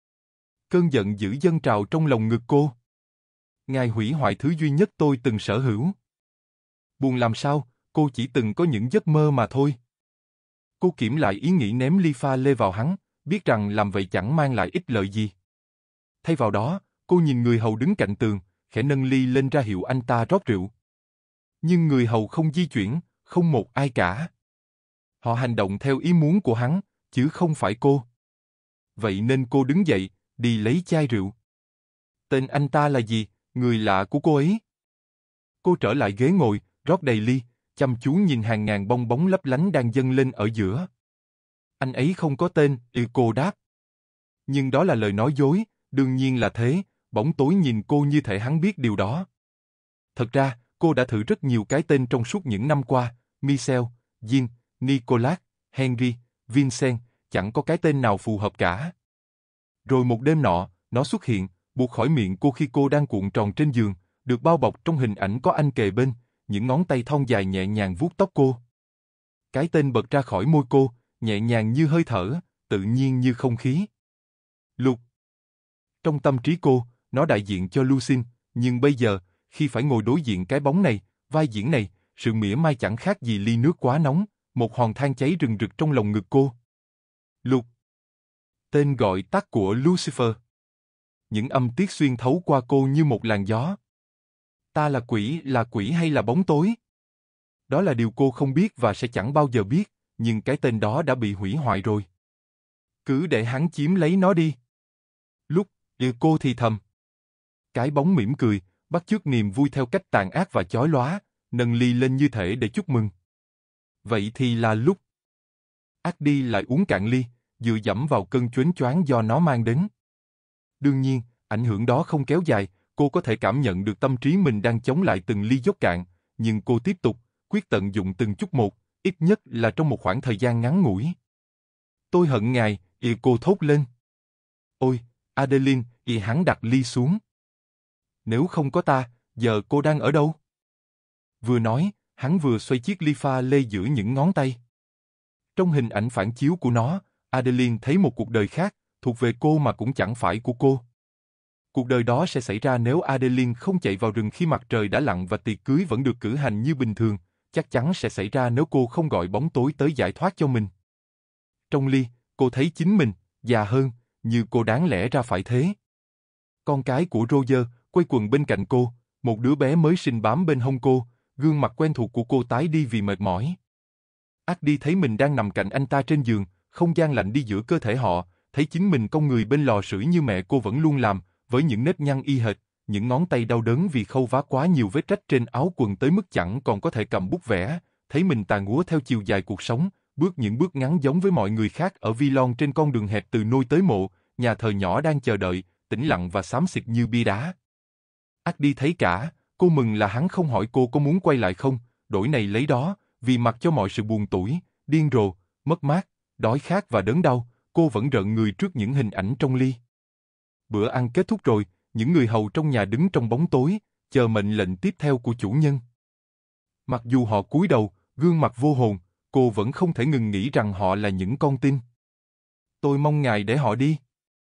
Speaker 1: Cơn giận dữ dâng trào trong lòng ngực cô. Ngài hủy hoại thứ duy nhất tôi từng sở hữu. Buồn làm sao, cô chỉ từng có những giấc mơ mà thôi. Cô kiểm lại ý nghĩ ném ly pha lê vào hắn, biết rằng làm vậy chẳng mang lại ích lợi gì. Thay vào đó, cô nhìn người hầu đứng cạnh tường, khẽ nâng ly lên ra hiệu anh ta rót rượu. Nhưng người hầu không di chuyển, không một ai cả. Họ hành động theo ý muốn của hắn, chứ không phải cô. Vậy nên cô đứng dậy, đi lấy chai rượu. Tên anh ta là gì, người lạ của cô ấy? Cô trở lại ghế ngồi, rót đầy ly, chăm chú nhìn hàng ngàn bong bóng lấp lánh đang dâng lên ở giữa. Anh ấy không có tên, cô đáp. Nhưng đó là lời nói dối, đương nhiên là thế, bóng tối nhìn cô như thể hắn biết điều đó. Thật ra, cô đã thử rất nhiều cái tên trong suốt những năm qua, Michel, Jean, Nicolas, Henry, Vincent, chẳng có cái tên nào phù hợp cả. Rồi một đêm nọ, nó xuất hiện, buộc khỏi miệng cô khi cô đang cuộn tròn trên giường, được bao bọc trong hình ảnh có anh kề bên, những ngón tay thon dài nhẹ nhàng vuốt tóc cô. Cái tên bật ra khỏi môi cô, nhẹ nhàng như hơi thở, tự nhiên như không khí. Lục. Trong tâm trí cô, nó đại diện cho Lucien, nhưng bây giờ, khi phải ngồi đối diện cái bóng này, vai diễn này, sự mỉa mai chẳng khác gì ly nước quá nóng, một hòn than cháy rừng rực trong lòng ngực cô. Lục. Tên gọi tắt của Lucifer. Những âm tiết xuyên thấu qua cô như một làn gió. Ta là quỷ hay là bóng tối? Đó là điều cô không biết và sẽ chẳng bao giờ biết, nhưng cái tên đó đã bị hủy hoại rồi. Cứ để hắn chiếm lấy nó đi. Lúc, cô thì thầm. Cái bóng mỉm cười, bắt chước niềm vui theo cách tàn ác và chói lóa, nâng ly lên như thể để chúc mừng. Vậy thì là lúc. Ác-đi lại uống cạn ly, dựa dẫm vào cơn chớnh choáng do nó mang đến. Đương nhiên, ảnh hưởng đó không kéo dài, cô có thể cảm nhận được tâm trí mình đang chống lại từng ly dốc cạn, nhưng cô tiếp tục, quyết tận dụng từng chút một, ít nhất là trong một khoảng thời gian ngắn ngủi. Tôi hận ngài, cô thốt lên. Ôi, Adeline, hắn đặt ly xuống. Nếu không có ta, giờ cô đang ở đâu? Vừa nói, hắn vừa xoay chiếc ly pha lê giữa những ngón tay. Trong hình ảnh phản chiếu của nó, Adeline thấy một cuộc đời khác, thuộc về cô mà cũng chẳng phải của cô. Cuộc đời đó sẽ xảy ra nếu Adeline không chạy vào rừng khi mặt trời đã lặn và tiệc cưới vẫn được cử hành như bình thường, chắc chắn sẽ xảy ra nếu cô không gọi bóng tối tới giải thoát cho mình. Trong ly, cô thấy chính mình, già hơn, như cô đáng lẽ ra phải thế. Con cái của Roger, quây quần bên cạnh cô, một đứa bé mới sinh bám bên hông cô, gương mặt quen thuộc của cô tái đi vì mệt mỏi. Ác-đi thấy mình đang nằm cạnh anh ta trên giường, không gian lạnh đi giữa cơ thể họ, thấy chính mình cong người bên lò sưởi như mẹ cô vẫn luôn làm, với những nếp nhăn y hệt, những ngón tay đau đớn vì khâu vá quá nhiều vết rách trên áo quần tới mức chẳng còn có thể cầm bút vẽ, thấy mình tàn úa theo chiều dài cuộc sống, bước những bước ngắn giống với mọi người khác ở Villon trên con đường hẹp từ nôi tới mộ, nhà thờ nhỏ đang chờ đợi, tĩnh lặng và xám xịt như bia đá. Ác-đi thấy cả, cô mừng là hắn không hỏi cô có muốn quay lại không, đổi này lấy đó, vì mặc cho mọi sự buồn tủi, điên rồ, mất mát, đói khát và đớn đau, cô vẫn rợn người trước những hình ảnh trong ly. Bữa ăn kết thúc rồi, những người hầu trong nhà đứng trong bóng tối, chờ mệnh lệnh tiếp theo của chủ nhân. Mặc dù họ cúi đầu, gương mặt vô hồn, cô vẫn không thể ngừng nghĩ rằng họ là những con tin. Tôi mong ngài để họ đi.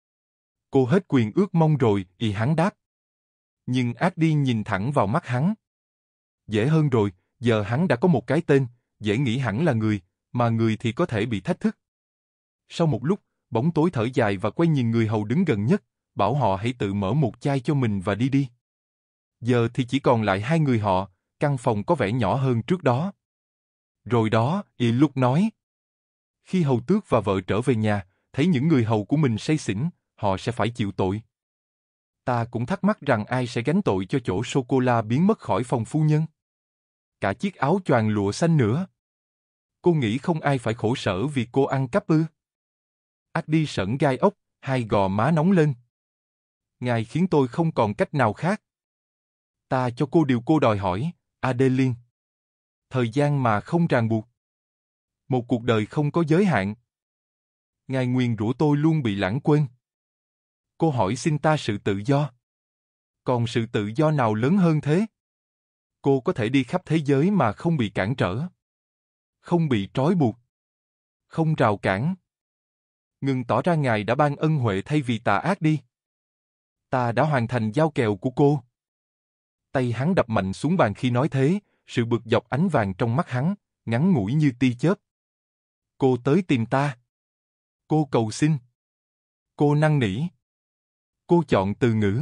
Speaker 1: Cô hết quyền ước mong rồi, hắn đáp. Nhưng Ác-đi nhìn thẳng vào mắt hắn. Dễ hơn rồi, giờ hắn đã có một cái tên, dễ nghĩ hẳn là người, mà người thì có thể bị thách thức. Sau một lúc, Bóng tối thở dài và quay nhìn người hầu đứng gần nhất, bảo họ hãy tự mở một chai cho mình và đi đi. Giờ thì chỉ còn lại hai người họ, căn phòng có vẻ nhỏ hơn trước đó. Rồi đó, lúc nói. Khi hầu tước và vợ trở về nhà, thấy những người hầu của mình say xỉn, họ sẽ phải chịu tội. Ta cũng thắc mắc rằng ai sẽ gánh tội cho chỗ sô-cô-la biến mất khỏi phòng phu nhân. Cả chiếc áo choàng lụa xanh nữa. Cô nghĩ không ai phải khổ sở vì cô ăn cắp ư? Addy sởn gai ốc, hai gò má nóng lên. Ngài khiến tôi không còn cách nào khác. Ta cho cô điều cô đòi hỏi, Adeline. Thời gian mà không ràng buộc. Một cuộc đời không có giới hạn. Ngài nguyền rủa tôi luôn bị lãng quên. Cô hỏi xin ta sự tự do. Còn sự tự do nào lớn hơn thế? Cô có thể đi khắp thế giới mà không bị cản trở. Không bị trói buộc. Không rào cản. Ngừng tỏ ra Ngài đã ban ân huệ thay vì tà ác đi. Ta đã hoàn thành giao kèo của cô. Tay hắn đập mạnh xuống bàn khi nói thế, sự bực dọc ánh vàng trong mắt hắn, ngắn ngủi như tia chớp. Cô tới tìm ta. Cô cầu xin. Cô năn nỉ. Cô chọn từ ngữ.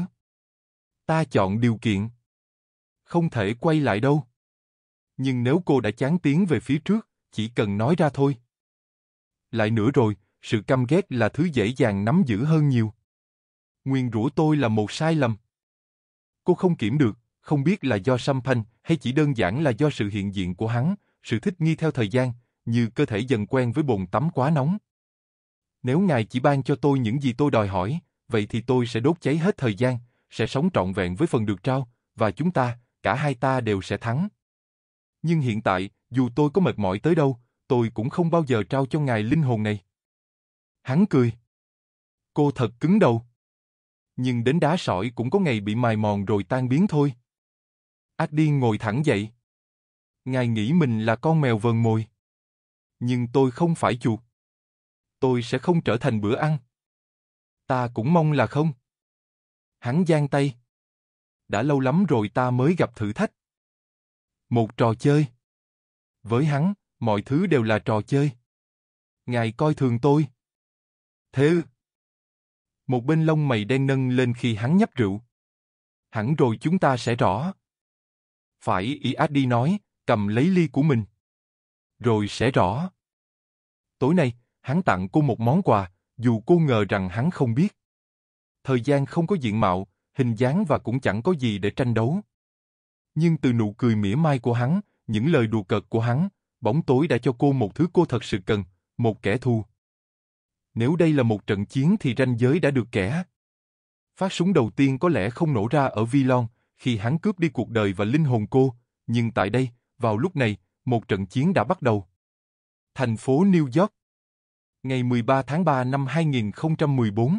Speaker 1: Ta chọn điều kiện. Không thể quay lại đâu. Nhưng nếu cô đã chán tiến về phía trước, chỉ cần nói ra thôi. Lại nữa rồi, sự căm ghét là thứ dễ dàng nắm giữ hơn nhiều. Nguyền rủa tôi là một sai lầm. Cô không kiểm được, không biết là do champagne hay chỉ đơn giản là do sự hiện diện của hắn, sự thích nghi theo thời gian, như cơ thể dần quen với bồn tắm quá nóng. Nếu Ngài chỉ ban cho tôi những gì tôi đòi hỏi, vậy thì tôi sẽ đốt cháy hết thời gian, sẽ sống trọn vẹn với phần được trao, và chúng ta, cả hai ta đều sẽ thắng. Nhưng hiện tại, dù tôi có mệt mỏi tới đâu, tôi cũng không bao giờ trao cho Ngài linh hồn này. Hắn cười. Cô thật cứng đầu. Nhưng đến đá sỏi cũng có ngày bị mài mòn rồi tan biến thôi. Addy ngồi thẳng dậy. Ngài nghĩ mình là con mèo vờn mồi. Nhưng tôi không phải chuột. Tôi sẽ không trở thành bữa ăn. Ta cũng mong là không. Hắn giang tay. Đã lâu lắm rồi ta mới gặp thử thách. Một trò chơi. Với hắn, mọi thứ đều là trò chơi. Ngài coi thường tôi. Thế ư? Một bên lông mày đen nâng lên khi hắn nhấp rượu. Hẳn rồi chúng ta sẽ rõ. Phải, Addy nói, cầm lấy ly của mình. Rồi sẽ rõ. Tối nay, hắn tặng cô một món quà, dù cô ngờ rằng hắn không biết. Thời gian không có diện mạo, hình dáng và cũng chẳng có gì để tranh đấu. Nhưng từ nụ cười mỉa mai của hắn, những lời đùa cợt của hắn, bóng tối đã cho cô một thứ cô thật sự cần, một kẻ thù. Nếu đây là một trận chiến thì ranh giới đã được kẻ. Phát súng đầu tiên có lẽ không nổ ra ở Villon, khi hắn cướp đi cuộc đời và linh hồn cô, nhưng tại đây, vào lúc này, một trận chiến đã bắt đầu. Thành phố New York. Ngày 13 tháng 3 năm 2014.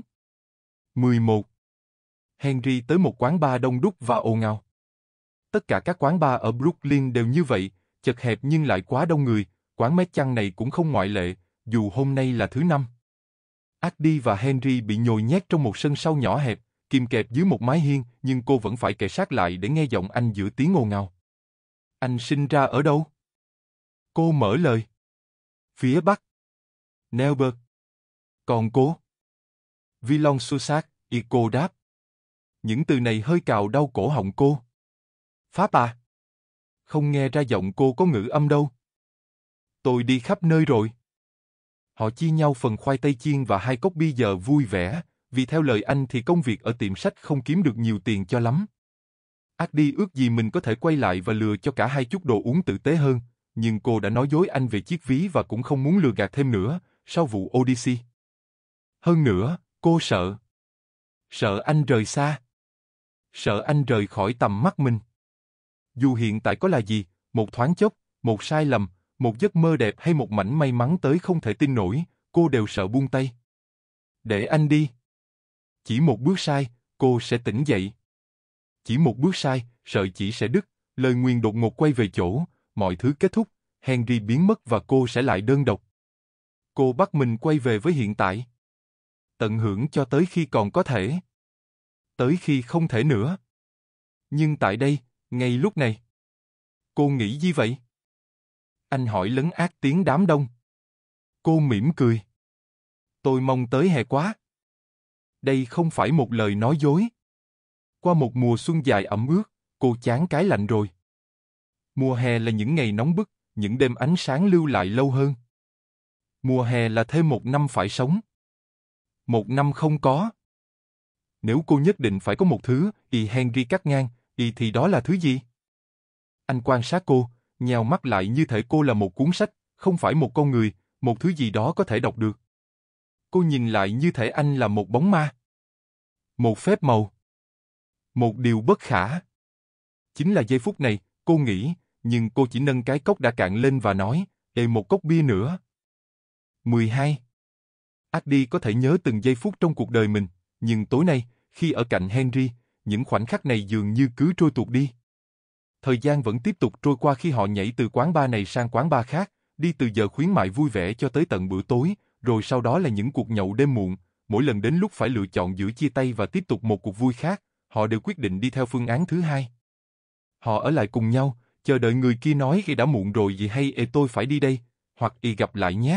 Speaker 1: 11. Henry tới một quán bar đông đúc và ồn ào. Tất cả các quán bar ở Brooklyn đều như vậy, chật hẹp nhưng lại quá đông người, quán mét chăng này cũng không ngoại lệ, dù hôm nay là thứ năm. Addy và Henry bị nhồi nhét trong một sân sau nhỏ hẹp, kìm kẹp dưới một mái hiên, nhưng cô vẫn phải kề sát lại để nghe giọng anh giữa tiếng ồn ào. Anh sinh ra ở đâu? Cô mở lời. Phía Bắc. Neubert. Còn cô? Villon-sur-Sac, cô đáp. Những từ này hơi cào đau cổ họng cô. Pháp à? Không nghe ra giọng cô có ngữ âm đâu. Tôi đi khắp nơi rồi. Họ chia nhau phần khoai tây chiên và 2 cốc bia giờ vui vẻ, vì theo lời anh thì công việc ở tiệm sách không kiếm được nhiều tiền cho lắm. Addy ước gì mình có thể quay lại và lừa cho cả hai chút đồ uống tử tế hơn, nhưng cô đã nói dối anh về chiếc ví và cũng không muốn lừa gạt thêm nữa, sau vụ Odyssey. Hơn nữa, cô sợ. Sợ anh rời xa. Sợ anh rời khỏi tầm mắt mình. Dù hiện tại có là gì, một thoáng chốc, một sai lầm, một giấc mơ đẹp hay một mảnh may mắn tới không thể tin nổi, cô đều sợ buông tay. Để anh đi. Chỉ một bước sai, cô sẽ tỉnh dậy. Chỉ một bước sai, sợi chỉ sẽ đứt, lời nguyền đột ngột quay về chỗ, mọi thứ kết thúc, Henry biến mất và cô sẽ lại đơn độc. Cô bắt mình quay về với hiện tại. Tận hưởng cho tới khi còn có thể. Tới khi không thể nữa. Nhưng tại đây, ngay lúc này. Cô nghĩ gì vậy? Anh hỏi lấn át tiếng đám đông. Cô mỉm cười. Tôi mong tới hè quá. Đây không phải một lời nói dối. Qua một mùa xuân dài ẩm ướt, cô chán cái lạnh rồi. Mùa hè là những ngày nóng bức, những đêm ánh sáng lưu lại lâu hơn. Mùa hè là thêm một năm phải sống. Một năm không có. Nếu cô nhất định phải có một thứ, Henry cắt ngang, thì đó là thứ gì? Anh quan sát cô, nheo mắt lại như thể cô là một cuốn sách, không phải một con người, một thứ gì đó có thể đọc được. Cô nhìn lại như thể anh là một bóng ma. Một phép màu. Một điều bất khả. Chính là giây phút này, cô nghĩ, nhưng cô chỉ nâng cái cốc đã cạn lên và nói, một cốc bia nữa. 12. Addy có thể nhớ từng giây phút trong cuộc đời mình, nhưng tối nay, khi ở cạnh Henry, những khoảnh khắc này dường như cứ trôi tuột đi. Thời gian vẫn tiếp tục trôi qua khi họ nhảy từ quán bar này sang quán bar khác, đi từ giờ khuyến mại vui vẻ cho tới tận bữa tối, rồi sau đó là những cuộc nhậu đêm muộn. Mỗi lần đến lúc phải lựa chọn giữa chia tay và tiếp tục một cuộc vui khác, họ đều quyết định đi theo phương án thứ hai. Họ ở lại cùng nhau, chờ đợi người kia nói khi đã muộn rồi gì hay tôi phải đi đây, hoặc gặp lại nhé.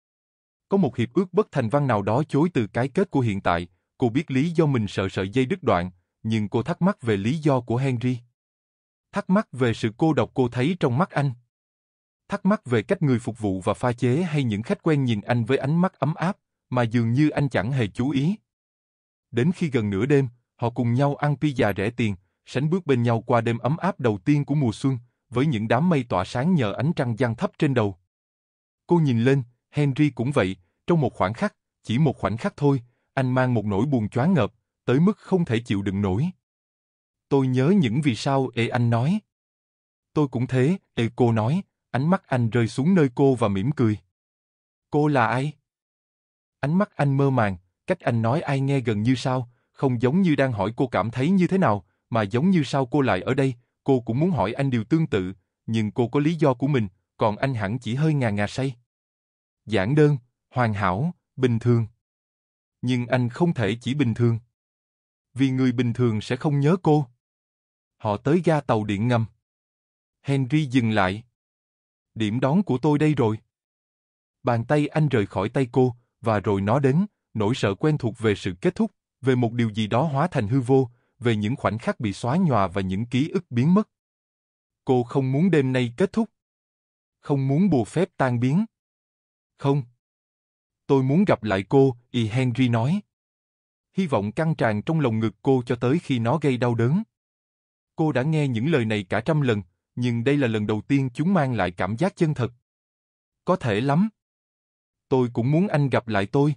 Speaker 1: Có một hiệp ước bất thành văn nào đó chối từ cái kết của hiện tại, cô biết lý do mình sợ sợi dây đứt đoạn, nhưng cô thắc mắc về lý do của Henry. Thắc mắc về sự cô độc cô thấy trong mắt anh. Thắc mắc về cách người phục vụ và pha chế hay những khách quen nhìn anh với ánh mắt ấm áp, mà dường như anh chẳng hề chú ý. Đến khi gần nửa đêm, họ cùng nhau ăn pizza rẻ tiền, sánh bước bên nhau qua đêm ấm áp đầu tiên của mùa xuân, với những đám mây tỏa sáng nhờ ánh trăng giăng thấp trên đầu. Cô nhìn lên, Henry cũng vậy, trong một khoảnh khắc, chỉ một khoảnh khắc thôi, anh mang một nỗi buồn choáng ngợp, tới mức không thể chịu đựng nổi. Tôi nhớ những vì sao, anh nói. Tôi cũng thế, cô nói, ánh mắt anh rơi xuống nơi cô và mỉm cười. Cô là ai? Ánh mắt anh mơ màng, cách anh nói ai nghe gần như sao, không giống như đang hỏi cô cảm thấy như thế nào, mà giống như sao cô lại ở đây, cô cũng muốn hỏi anh điều tương tự, nhưng cô có lý do của mình, còn anh hẳn chỉ hơi ngà ngà say. Giản đơn, hoàn hảo, bình thường. Nhưng anh không thể chỉ bình thường. Vì người bình thường sẽ không nhớ cô. Họ tới ga tàu điện ngầm. Henry dừng lại. Điểm đón của tôi đây rồi. Bàn tay anh rời khỏi tay cô, và rồi nó đến, nỗi sợ quen thuộc về sự kết thúc, về một điều gì đó hóa thành hư vô, về những khoảnh khắc bị xóa nhòa và những ký ức biến mất. Cô không muốn đêm nay kết thúc. Không muốn bùa phép tan biến. Không. Tôi muốn gặp lại cô, Henry nói. Hy vọng căng tràn trong lồng ngực cô cho tới khi nó gây đau đớn. Cô đã nghe những lời này cả trăm lần, nhưng đây là lần đầu tiên chúng mang lại cảm giác chân thật. Có thể lắm. Tôi cũng muốn anh gặp lại tôi.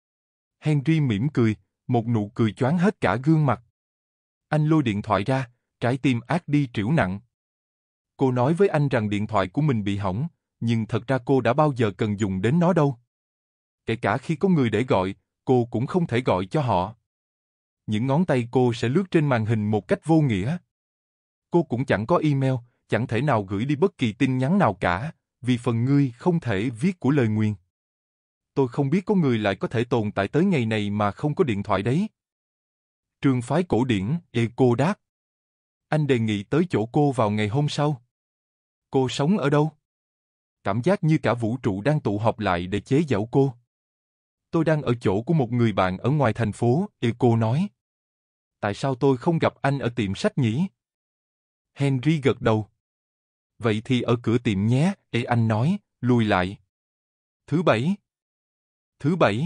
Speaker 1: Henry mỉm cười, một nụ cười choáng hết cả gương mặt. Anh lôi điện thoại ra, trái tim Addy trĩu nặng. Cô nói với anh rằng điện thoại của mình bị hỏng, nhưng thật ra cô đã bao giờ cần dùng đến nó đâu. Kể cả khi có người để gọi, cô cũng không thể gọi cho họ. Những ngón tay cô sẽ lướt trên màn hình một cách vô nghĩa. Cô cũng chẳng có email, chẳng thể nào gửi đi bất kỳ tin nhắn nào cả, vì phần ngươi không thể viết của lời nguyền. Tôi không biết có người lại có thể tồn tại tới ngày này mà không có điện thoại đấy. Trường phái cổ điển, cô đáp. Anh đề nghị tới chỗ cô vào ngày hôm sau. Cô sống ở đâu? Cảm giác như cả vũ trụ đang tụ họp lại để chế giễu cô. Tôi đang ở chỗ của một người bạn ở ngoài thành phố, cô nói. Tại sao tôi không gặp anh ở tiệm sách nhỉ? Henry gật đầu. Vậy thì ở cửa tiệm nhé, anh nói, lùi lại. Thứ bảy. Thứ bảy.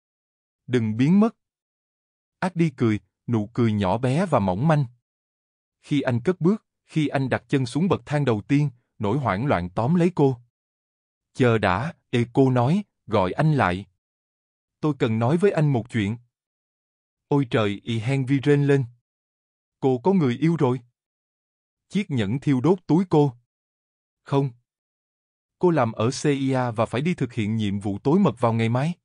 Speaker 1: Đừng biến mất. Addy cười, nụ cười nhỏ bé và mỏng manh. Khi anh cất bước, khi anh đặt chân xuống bậc thang đầu tiên, nỗi hoảng loạn tóm lấy cô. Chờ đã, cô nói, gọi anh lại. Tôi cần nói với anh một chuyện. Ôi trời, Henry rên lên. Cô có người yêu rồi. Chiếc nhẫn thiêu đốt túi cô. Không. Cô làm ở CIA và phải đi thực hiện nhiệm vụ tối mật vào ngày mai.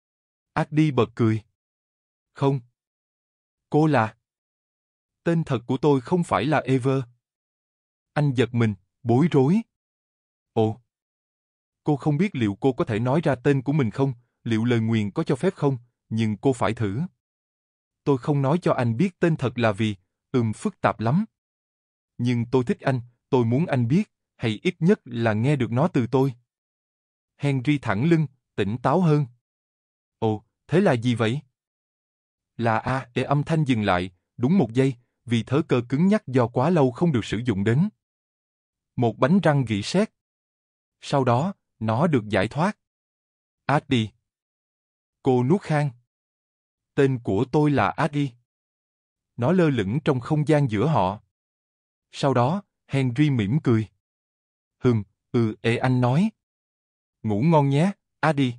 Speaker 1: Addy bật cười. Không. Cô là... Tên thật của tôi không phải là Ever. Anh giật mình, bối rối. Ồ. Cô không biết liệu cô có thể nói ra tên của mình không, liệu lời nguyền có cho phép không, nhưng cô phải thử. Tôi không nói cho anh biết tên thật là vì, phức tạp lắm. Nhưng tôi thích anh, tôi muốn anh biết, hay ít nhất là nghe được nó từ tôi. Henry thẳng lưng, tỉnh táo hơn. Ồ, Thế là gì vậy? Là âm thanh dừng lại, đúng một giây, vì thớ cơ cứng nhắc do quá lâu không được sử dụng đến. Một bánh răng rỉ sét. Sau đó, nó được giải thoát. Adi. Cô nuốt khan. Tên của tôi là Adi. Nó lơ lửng trong không gian giữa họ. Sau đó, Henry mỉm cười. Anh nói. Ngủ ngon nhé, Adi.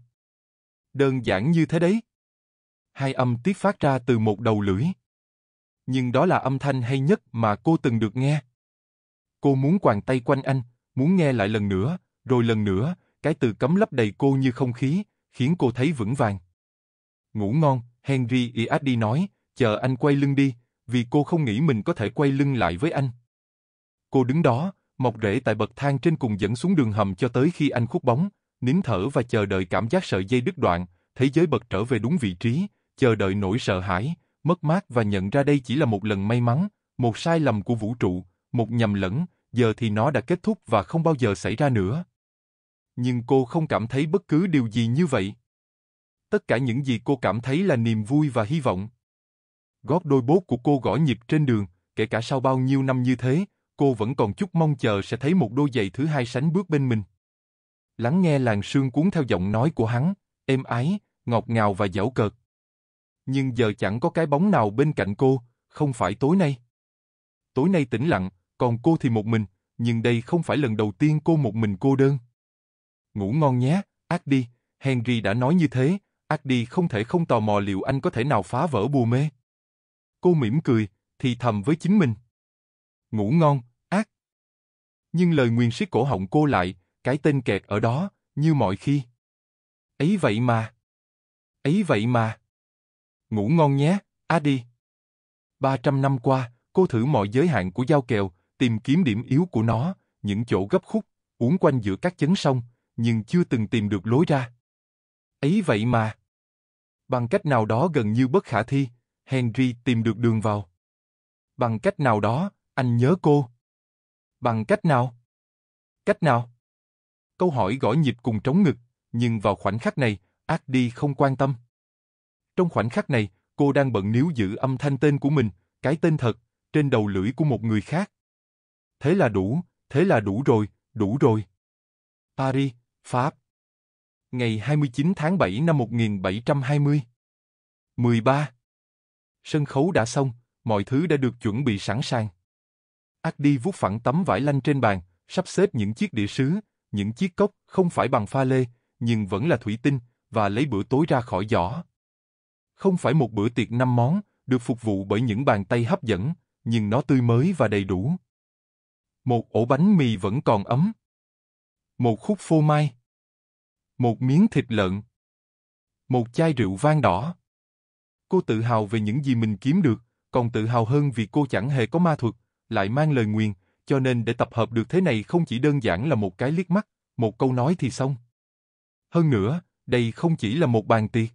Speaker 1: Đơn giản như thế đấy. Hai âm tiết phát ra từ một đầu lưỡi. Nhưng đó là âm thanh hay nhất mà cô từng được nghe. Cô muốn quàng tay quanh anh, muốn nghe lại lần nữa, rồi lần nữa, cái từ cấm lấp đầy cô như không khí, khiến cô thấy vững vàng. Ngủ ngon, Henry Adi nói, chờ anh quay lưng đi, vì cô không nghĩ mình có thể quay lưng lại với anh. Cô đứng đó, mọc rễ tại bậc thang trên cùng dẫn xuống đường hầm cho tới khi anh khuất bóng, nín thở và chờ đợi cảm giác sợi dây đứt đoạn, thế giới bật trở về đúng vị trí, chờ đợi nỗi sợ hãi, mất mát và nhận ra đây chỉ là một lần may mắn, một sai lầm của vũ trụ, một nhầm lẫn, giờ thì nó đã kết thúc và không bao giờ xảy ra nữa. Nhưng cô không cảm thấy bất cứ điều gì như vậy. Tất cả những gì cô cảm thấy là niềm vui và hy vọng. Gót đôi bốt của cô gõ nhịp trên đường, kể cả sau bao nhiêu năm như thế, cô vẫn còn chút mong chờ sẽ thấy một đôi giày thứ hai sánh bước bên mình. Lắng nghe làn sương cuốn theo giọng nói của hắn, êm ái, ngọt ngào và giễu cợt. Nhưng giờ chẳng có cái bóng nào bên cạnh cô, không phải tối nay. Tối nay tĩnh lặng, còn cô thì một mình, nhưng đây không phải lần đầu tiên cô một mình cô đơn. Ngủ ngon nhé, Adi, Henry đã nói như thế, Adi không thể không tò mò liệu anh có thể nào phá vỡ bùa mê. Cô mỉm cười, thì thầm với chính mình. Ngủ ngon, ác. Nhưng lời nguyền siết cổ họng cô lại, cái tên kẹt ở đó, như mọi khi. Ấy vậy mà. Ấy vậy mà. Ngủ ngon nhé, Adi. 300 năm qua, cô thử mọi giới hạn của dao kèo, tìm kiếm điểm yếu của nó, những chỗ gấp khúc, uốn quanh giữa các chấn sông, nhưng chưa từng tìm được lối ra. Ấy vậy mà. Bằng cách nào đó gần như bất khả thi, Henry tìm được đường vào. Bằng cách nào đó, anh nhớ cô. Bằng cách nào? Cách nào? Câu hỏi gõ nhịp cùng trống ngực, nhưng vào khoảnh khắc này, Adi không quan tâm. Trong khoảnh khắc này, cô đang bận níu giữ âm thanh tên của mình, cái tên thật, trên đầu lưỡi của một người khác. Thế là đủ rồi, đủ rồi. Paris, Pháp. Ngày 29 tháng 7 năm 1720. 13. Sân khấu đã xong, mọi thứ đã được chuẩn bị sẵn sàng. Adi vuốt phẳng tấm vải lanh trên bàn, sắp xếp những chiếc đĩa sứ, những chiếc cốc không phải bằng pha lê, nhưng vẫn là thủy tinh, và lấy bữa tối ra khỏi giỏ. Không phải một bữa tiệc 5 món, được phục vụ bởi những bàn tay hấp dẫn, nhưng nó tươi mới và đầy đủ. Một ổ bánh mì vẫn còn ấm. Một khúc phô mai. Một miếng thịt lợn. Một chai rượu vang đỏ. Cô tự hào về những gì mình kiếm được, còn tự hào hơn vì cô chẳng hề có ma thuật, lại mang lời nguyền, cho nên để tập hợp được thế này không chỉ đơn giản là một cái liếc mắt, một câu nói thì xong. Hơn nữa, đây không chỉ là một bàn tiệc,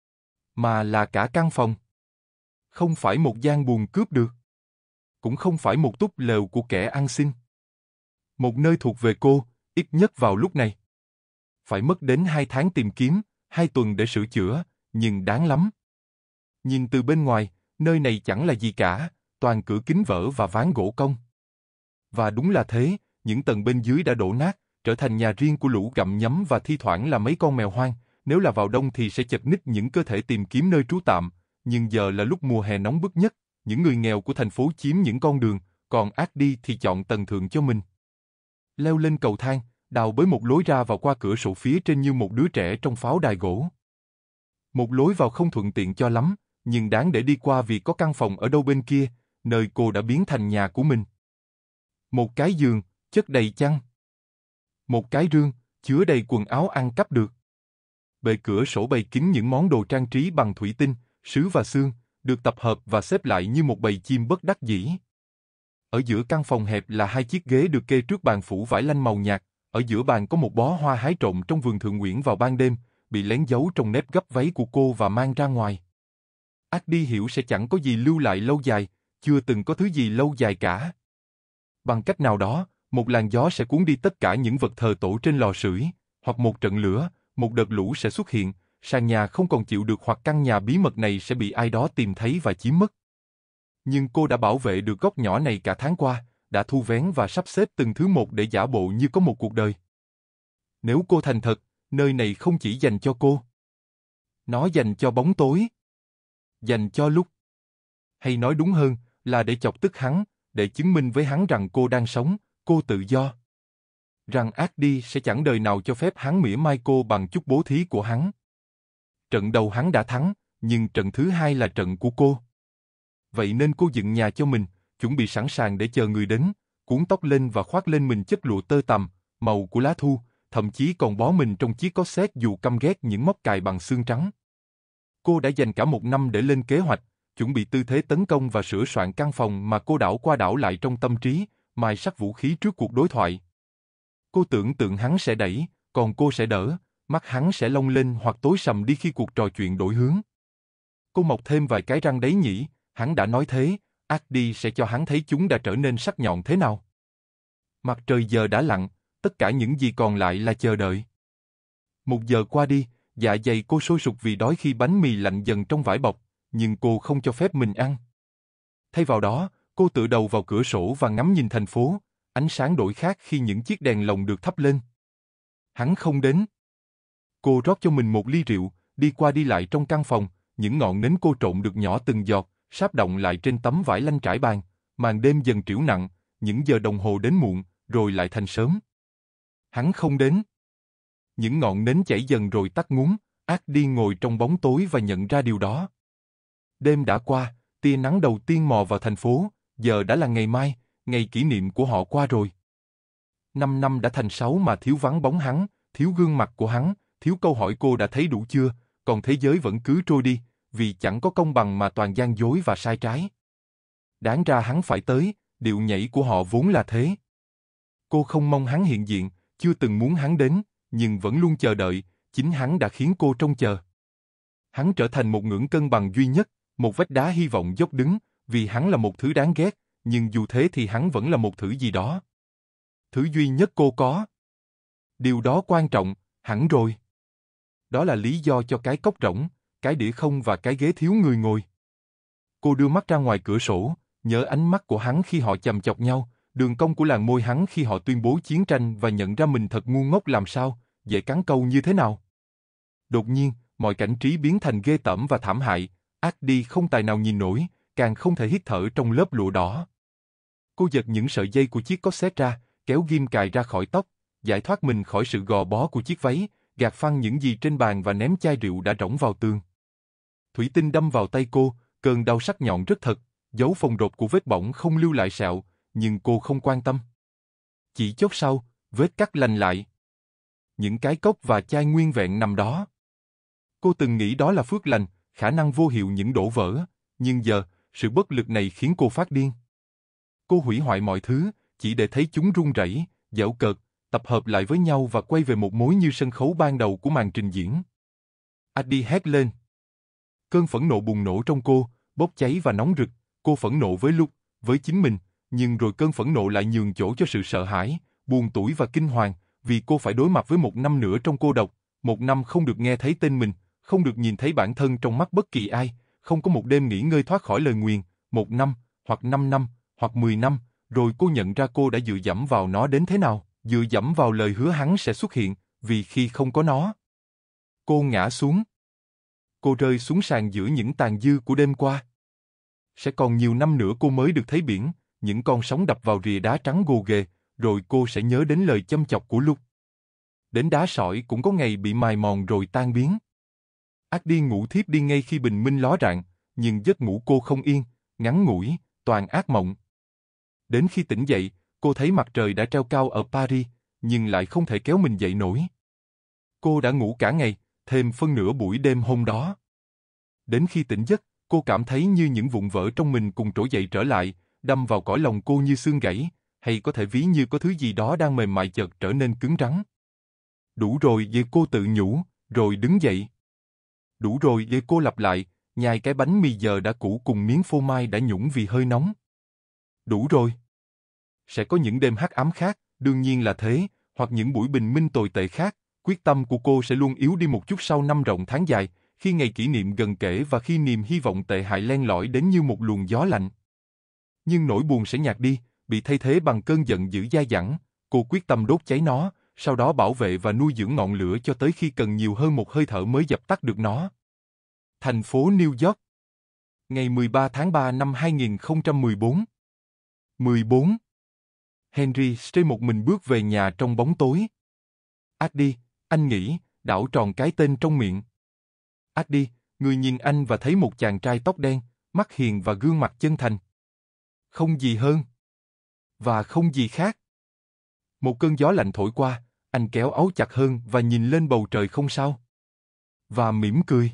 Speaker 1: mà là cả căn phòng. Không phải một gian buồng cướp được. Cũng không phải một túp lều của kẻ ăn xin. Một nơi thuộc về cô, ít nhất vào lúc này. Phải mất đến 2 tháng tìm kiếm, 2 tuần để sửa chữa, nhưng đáng lắm. Nhìn từ bên ngoài, nơi này chẳng là gì cả, toàn cửa kính vỡ và ván gỗ cong. Và đúng là thế, những tầng bên dưới đã đổ nát, trở thành nhà riêng của lũ gặm nhấm và thi thoảng là mấy con mèo hoang, nếu là vào đông thì sẽ chật ních những cơ thể tìm kiếm nơi trú tạm, nhưng giờ là lúc mùa hè nóng bức nhất, những người nghèo của thành phố chiếm những con đường, còn Adi thì chọn tầng thượng cho mình. Leo lên cầu thang, đào bới một lối ra vào qua cửa sổ phía trên như một đứa trẻ trong pháo đài gỗ. Một lối vào không thuận tiện cho lắm, nhưng đáng để đi qua vì có căn phòng ở đâu bên kia, nơi cô đã biến thành nhà của mình. Một cái giường, chất đầy chăn. Một cái rương, chứa đầy quần áo ăn cắp được. Bề cửa sổ bày kín những món đồ trang trí bằng thủy tinh, sứ và xương, được tập hợp và xếp lại như một bầy chim bất đắc dĩ. Ở giữa căn phòng hẹp là 2 chiếc ghế được kê trước bàn phủ vải lanh màu nhạt, ở giữa bàn có một bó hoa hái trộm trong vườn Thượng Uyển vào ban đêm, bị lén giấu trong nếp gấp váy của cô và mang ra ngoài. Adi hiểu sẽ chẳng có gì lưu lại lâu dài, chưa từng có thứ gì lâu dài cả. Bằng cách nào đó, một làn gió sẽ cuốn đi tất cả những vật thờ tổ trên lò sưởi, hoặc một trận lửa, một đợt lũ sẽ xuất hiện, sàn nhà không còn chịu được hoặc căn nhà bí mật này sẽ bị ai đó tìm thấy và chiếm mất. Nhưng cô đã bảo vệ được góc nhỏ này cả tháng qua, đã thu vén và sắp xếp từng thứ một để giả bộ như có một cuộc đời. Nếu cô thành thật, nơi này không chỉ dành cho cô. Nó dành cho bóng tối. Dành cho Lúc. Hay nói đúng hơn, là để chọc tức hắn, để chứng minh với hắn rằng cô đang sống, cô tự do. Rằng Adi sẽ chẳng đời nào cho phép hắn mỉa mai cô bằng chút bố thí của hắn. Trận đầu hắn đã thắng, nhưng trận thứ hai là trận của cô. Vậy nên cô dựng nhà cho mình, chuẩn bị sẵn sàng để chờ người đến, cuốn tóc lên và khoác lên mình chất lụa tơ tằm, màu của lá thu, thậm chí còn bó mình trong chiếc có xét dù căm ghét những móc cài bằng xương trắng. Cô đã dành cả một năm để lên kế hoạch, chuẩn bị tư thế tấn công và sửa soạn căn phòng mà cô đảo qua đảo lại trong tâm trí, mài sắc vũ khí trước cuộc đối thoại. Cô tưởng tượng hắn sẽ đẩy, còn cô sẽ đỡ, mắt hắn sẽ long lên hoặc tối sầm đi khi cuộc trò chuyện đổi hướng. Cô mọc thêm vài cái răng đấy nhỉ, hắn đã nói thế, Adi sẽ cho hắn thấy chúng đã trở nên sắc nhọn thế nào. Mặt trời giờ đã lặn, tất cả những gì còn lại là chờ đợi. 1 giờ qua đi, dạ dày cô sôi sục vì đói khi bánh mì lạnh dần trong vải bọc, nhưng cô không cho phép mình ăn. Thay vào đó, cô tựa đầu vào cửa sổ và ngắm nhìn thành phố, ánh sáng đổi khác khi những chiếc đèn lồng được thắp lên. Hắn không đến. Cô rót cho mình một ly rượu, đi qua đi lại trong căn phòng, những ngọn nến cô trộn được nhỏ từng giọt, sáp động lại trên tấm vải lanh trải bàn, màn đêm dần trĩu nặng, những giờ đồng hồ đến muộn, rồi lại thành sớm. Hắn không đến. Những ngọn nến chảy dần rồi tắt ngúm, Adi ngồi trong bóng tối và nhận ra điều đó. Đêm đã qua, tia nắng đầu tiên mò vào thành phố, giờ đã là ngày mai, ngày kỷ niệm của họ qua rồi. 5 năm đã thành 6 mà thiếu vắng bóng hắn, thiếu gương mặt của hắn, thiếu câu hỏi cô đã thấy đủ chưa, còn thế giới vẫn cứ trôi đi, vì chẳng có công bằng mà toàn gian dối và sai trái. Đáng ra hắn phải tới, điệu nhảy của họ vốn là thế. Cô không mong hắn hiện diện, chưa từng muốn hắn đến, nhưng vẫn luôn chờ đợi, chính hắn đã khiến cô trông chờ. Hắn trở thành một ngưỡng cân bằng duy nhất, một vách đá hy vọng dốc đứng, vì hắn là một thứ đáng ghét, nhưng dù thế thì hắn vẫn là một thứ gì đó. Thứ duy nhất cô có. Điều đó quan trọng, hẳn rồi. Đó là lý do cho cái cốc rỗng, cái đĩa không và cái ghế thiếu người ngồi. Cô đưa mắt ra ngoài cửa sổ, nhớ ánh mắt của hắn khi họ chầm chọc nhau, đường cong của làn môi hắn khi họ tuyên bố chiến tranh và nhận ra mình thật ngu ngốc làm sao, dễ cắn câu như thế nào. Đột nhiên, mọi cảnh trí biến thành ghê tởm và thảm hại, Adi không tài nào nhìn nổi, càng không thể hít thở trong lớp lụa đỏ. Cô giật những sợi dây của chiếc corset ra, kéo ghim cài ra khỏi tóc, giải thoát mình khỏi sự gò bó của chiếc váy, gạt phăng những gì trên bàn và ném chai rượu đã rỗng vào tường. Thủy tinh đâm vào tay cô, cơn đau sắc nhọn rất thật, dấu phồng rộp của vết bỏng không lưu lại sẹo, nhưng cô không quan tâm. Chỉ chốc sau, vết cắt lành lại. Những cái cốc và chai nguyên vẹn nằm đó. Cô từng nghĩ đó là phước lành, khả năng vô hiệu những đổ vỡ, nhưng giờ, sự bất lực này khiến cô phát điên. Cô hủy hoại mọi thứ, chỉ để thấy chúng rung rẩy, giễu cợt, tập hợp lại với nhau và quay về một mối như sân khấu ban đầu của màn trình diễn. Adi hét lên. Cơn phẫn nộ bùng nổ trong cô, bốc cháy và nóng rực, cô phẫn nộ với Lúc, với chính mình, nhưng rồi cơn phẫn nộ lại nhường chỗ cho sự sợ hãi, buồn tủi và kinh hoàng, vì cô phải đối mặt với 1 năm nữa trong cô độc, 1 năm không được nghe thấy tên mình, không được nhìn thấy bản thân trong mắt bất kỳ ai, không có một đêm nghỉ ngơi thoát khỏi lời nguyền, 1 năm, hoặc 5 năm, hoặc 10 năm, rồi cô nhận ra cô đã dựa dẫm vào nó đến thế nào, dựa dẫm vào lời hứa hắn sẽ xuất hiện, vì khi không có nó, cô ngã xuống. Cô rơi xuống sàn giữa những tàn dư của đêm qua. Sẽ còn nhiều năm nữa cô mới được thấy biển, những con sóng đập vào rìa đá trắng gồ ghề, rồi cô sẽ nhớ đến lời châm chọc của Lúc. Đến đá sỏi cũng có ngày bị mài mòn rồi tan biến. Adi ngủ thiếp đi ngay khi bình minh ló rạng, nhưng giấc ngủ cô không yên, ngắn ngủi, toàn ác mộng. Đến khi tỉnh dậy, cô thấy mặt trời đã treo cao ở Paris, nhưng lại không thể kéo mình dậy nổi. Cô đã ngủ cả ngày, thêm phân nửa buổi đêm hôm đó. Đến khi tỉnh giấc, cô cảm thấy như những vụn vỡ trong mình cùng trỗi dậy trở lại, đâm vào cõi lòng cô như xương gãy, hay có thể ví như có thứ gì đó đang mềm mại chợt trở nên cứng rắn. Đủ rồi vậy cô tự nhủ, rồi đứng dậy. Đủ rồi vậy cô lặp lại, nhai cái bánh mì giờ đã cũ cùng miếng phô mai đã nhũng vì hơi nóng. Đủ rồi. Sẽ có những đêm hắc ám khác, đương nhiên là thế, hoặc những buổi bình minh tồi tệ khác, Quyết tâm của cô sẽ luôn yếu đi một chút sau năm rộng tháng dài, khi ngày kỷ niệm gần kể và khi niềm hy vọng tệ hại len lỏi đến như một luồng gió lạnh. Nhưng nỗi buồn sẽ nhạt đi, bị thay thế bằng cơn giận dữ dai dẳng. Cô quyết tâm đốt cháy nó, sau đó bảo vệ và nuôi dưỡng ngọn lửa cho tới khi cần nhiều hơn một hơi thở mới dập tắt được nó. Thành phố New York. Ngày 13 tháng 3 năm 2014. 14. Henry Stray một mình bước về nhà trong bóng tối. Addy, anh nghĩ, đảo tròn cái tên trong miệng. Addy, người nhìn anh và thấy một chàng trai tóc đen, mắt hiền và gương mặt chân thành. Không gì hơn. Và không gì khác. Một cơn gió lạnh thổi qua, anh kéo áo chặt hơn và nhìn lên bầu trời không sao. Và mỉm cười.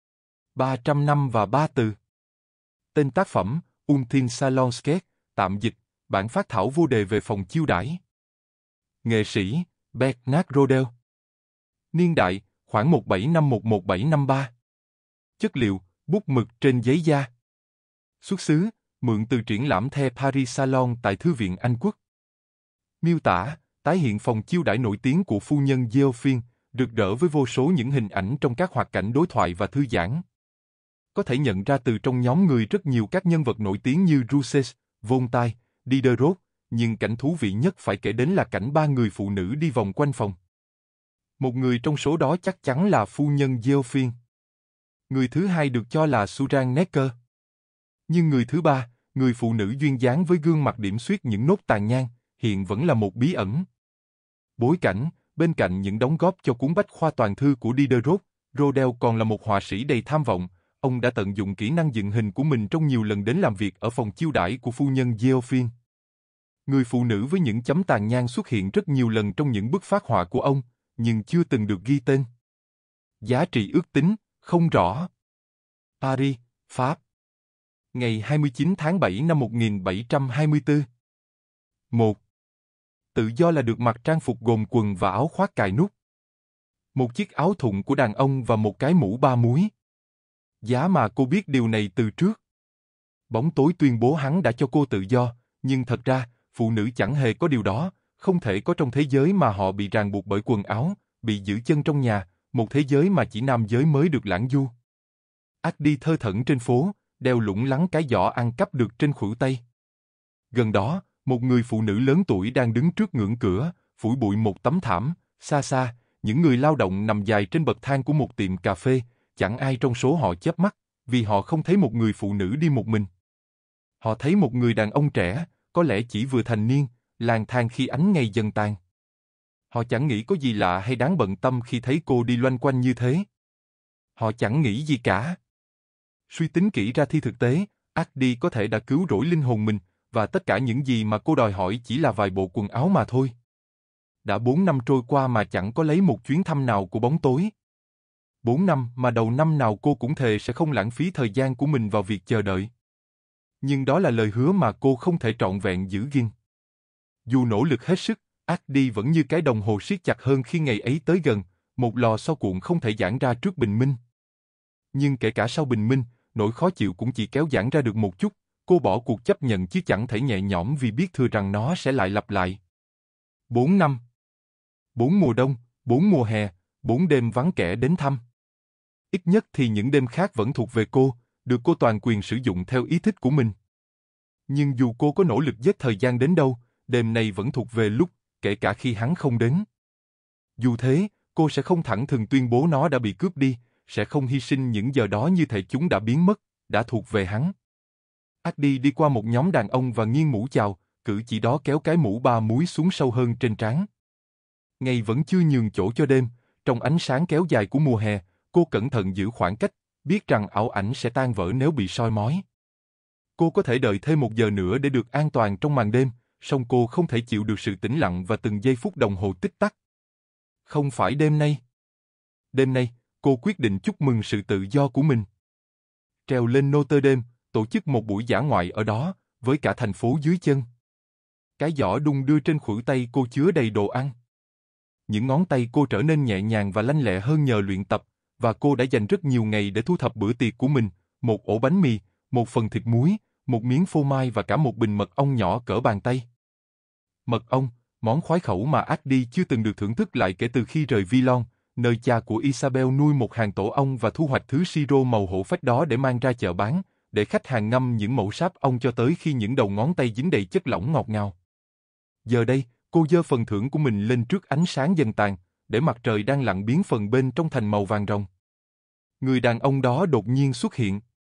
Speaker 1: 300 năm và 3 từ. Tên tác phẩm, Untin Salonsket, tạm dịch, bản phác thảo vô đề về phòng chiêu đãi. Nghệ sĩ, Bernard Rodel. Niên đại, khoảng 1751-1753. Chất liệu, bút mực trên giấy da. Xuất xứ, mượn từ triển lãm The Paris Salon tại Thư viện Anh Quốc. Miêu tả, tái hiện phòng chiêu đãi nổi tiếng của phu nhân Geoffine, rực rỡ với vô số những hình ảnh trong các hoạt cảnh đối thoại và thư giãn. Có thể nhận ra từ trong nhóm người rất nhiều các nhân vật nổi tiếng như Rousseau, Voltaire, Diderot, nhưng cảnh thú vị nhất phải kể đến là cảnh ba người phụ nữ đi vòng quanh phòng. Một người trong số đó chắc chắn là phu nhân Geoffine. Người thứ hai được cho là Susan Necker. Nhưng người thứ ba, người phụ nữ duyên dáng với gương mặt điểm xuyết những nốt tàn nhang, hiện vẫn là một bí ẩn. Bối cảnh, bên cạnh những đóng góp cho cuốn bách khoa toàn thư của Diderot, Rodel còn là một họa sĩ đầy tham vọng. Ông đã tận dụng kỹ năng dựng hình của mình trong nhiều lần đến làm việc ở phòng chiêu đãi của phu nhân Geoffine. Người phụ nữ với những chấm tàn nhang xuất hiện rất nhiều lần trong những bức phác họa của ông, nhưng chưa từng được ghi tên. Giá trị ước tính, không rõ. Paris, Pháp. Ngày 29 tháng 7 năm 1724. 1. Tự do là được mặc trang phục gồm quần và áo khoác cài nút. Một chiếc áo thụng của đàn ông và một cái mũ ba múi. Giá mà cô biết điều này từ trước. Bóng tối tuyên bố hắn đã cho cô tự do, nhưng thật ra, phụ nữ chẳng hề có điều đó, không thể có trong thế giới mà họ bị ràng buộc bởi quần áo, bị giữ chân trong nhà, một thế giới mà chỉ nam giới mới được lãng du. Addy thơ thẩn trên phố, đeo lủng lẳng cái giỏ ăn cắp được trên khuỷu tay. Gần đó, một người phụ nữ lớn tuổi đang đứng trước ngưỡng cửa, phủi bụi một tấm thảm, xa xa, những người lao động nằm dài trên bậc thang của một tiệm cà phê, chẳng ai trong số họ chớp mắt, vì họ không thấy một người phụ nữ đi một mình. Họ thấy một người đàn ông trẻ, có lẽ chỉ vừa thành niên, lang thang khi ánh ngày dần tàn. Họ chẳng nghĩ có gì lạ hay đáng bận tâm khi thấy cô đi loanh quanh như thế. Họ chẳng nghĩ gì cả. Suy tính kỹ ra thì thực tế, Addy có thể đã cứu rỗi linh hồn mình, và tất cả những gì mà cô đòi hỏi chỉ là vài bộ quần áo mà thôi. Đã 4 năm trôi qua mà chẳng có lấy một chuyến thăm nào của bóng tối. 4 năm mà đầu năm nào cô cũng thề sẽ không lãng phí thời gian của mình vào việc chờ đợi. Nhưng đó là lời hứa mà cô không thể trọn vẹn giữ gìn. Dù nỗ lực hết sức, Addy vẫn như cái đồng hồ siết chặt hơn khi ngày ấy tới gần, một lò xo cuộn không thể giãn ra trước bình minh. Nhưng kể cả sau bình minh, nỗi khó chịu cũng chỉ kéo giãn ra được một chút, cô bỏ cuộc chấp nhận chứ chẳng thể nhẹ nhõm vì biết thừa rằng nó sẽ lại lặp lại. 4 năm. 4 mùa đông, 4 mùa hè, 4 đêm vắng kẻ đến thăm. Ít nhất thì những đêm khác vẫn thuộc về cô, được cô toàn quyền sử dụng theo ý thích của mình. Nhưng dù cô có nỗ lực giết thời gian đến đâu, đêm này vẫn thuộc về lúc, kể cả khi hắn không đến. Dù thế, cô sẽ không thẳng thừng tuyên bố nó đã bị cướp đi, sẽ không hy sinh những giờ đó như thể chúng đã biến mất, đã thuộc về hắn. Addy đi qua một nhóm đàn ông và nghiêng mũ chào, cử chỉ đó kéo cái mũ ba múi xuống sâu hơn trên trán. Ngày vẫn chưa nhường chỗ cho đêm, trong ánh sáng kéo dài của mùa hè, cô cẩn thận giữ khoảng cách, biết rằng ảo ảnh sẽ tan vỡ nếu bị soi mói. Cô có thể đợi thêm 1 giờ nữa để được an toàn trong màn đêm, song cô không thể chịu được sự tĩnh lặng và từng giây phút đồng hồ tích tắc. Không phải đêm nay. Đêm nay, cô quyết định chúc mừng sự tự do của mình. Trèo lên Notre Dame, tổ chức một buổi dã ngoại ở đó, với cả thành phố dưới chân. Cái giỏ đung đưa trên khuỷu tay cô chứa đầy đồ ăn. Những ngón tay cô trở nên nhẹ nhàng và lanh lẹ hơn nhờ luyện tập, và cô đã dành rất nhiều ngày để thu thập bữa tiệc của mình, một ổ bánh mì, một phần thịt muối, một miếng phô mai và cả một bình mật ong nhỏ cỡ bàn tay. Mật ong, Món khoái khẩu mà Andy chưa từng được thưởng thức lại kể từ khi rời Villon, nơi cha của Isabel nuôi một hàng tổ ong và thu hoạch thứ siro màu hổ phách đó để mang ra chợ bán, để khách hàng ngâm những mẩu sáp ong cho tới khi những đầu ngón tay dính đầy chất lỏng ngọt ngào. Giờ đây, cô giơ phần thưởng của mình lên trước ánh sáng dần tàn, để mặt trời đang lặn biến phần bên trong thành màu vàng ròng. Người đàn ông đó đột nhiên xuất hiện.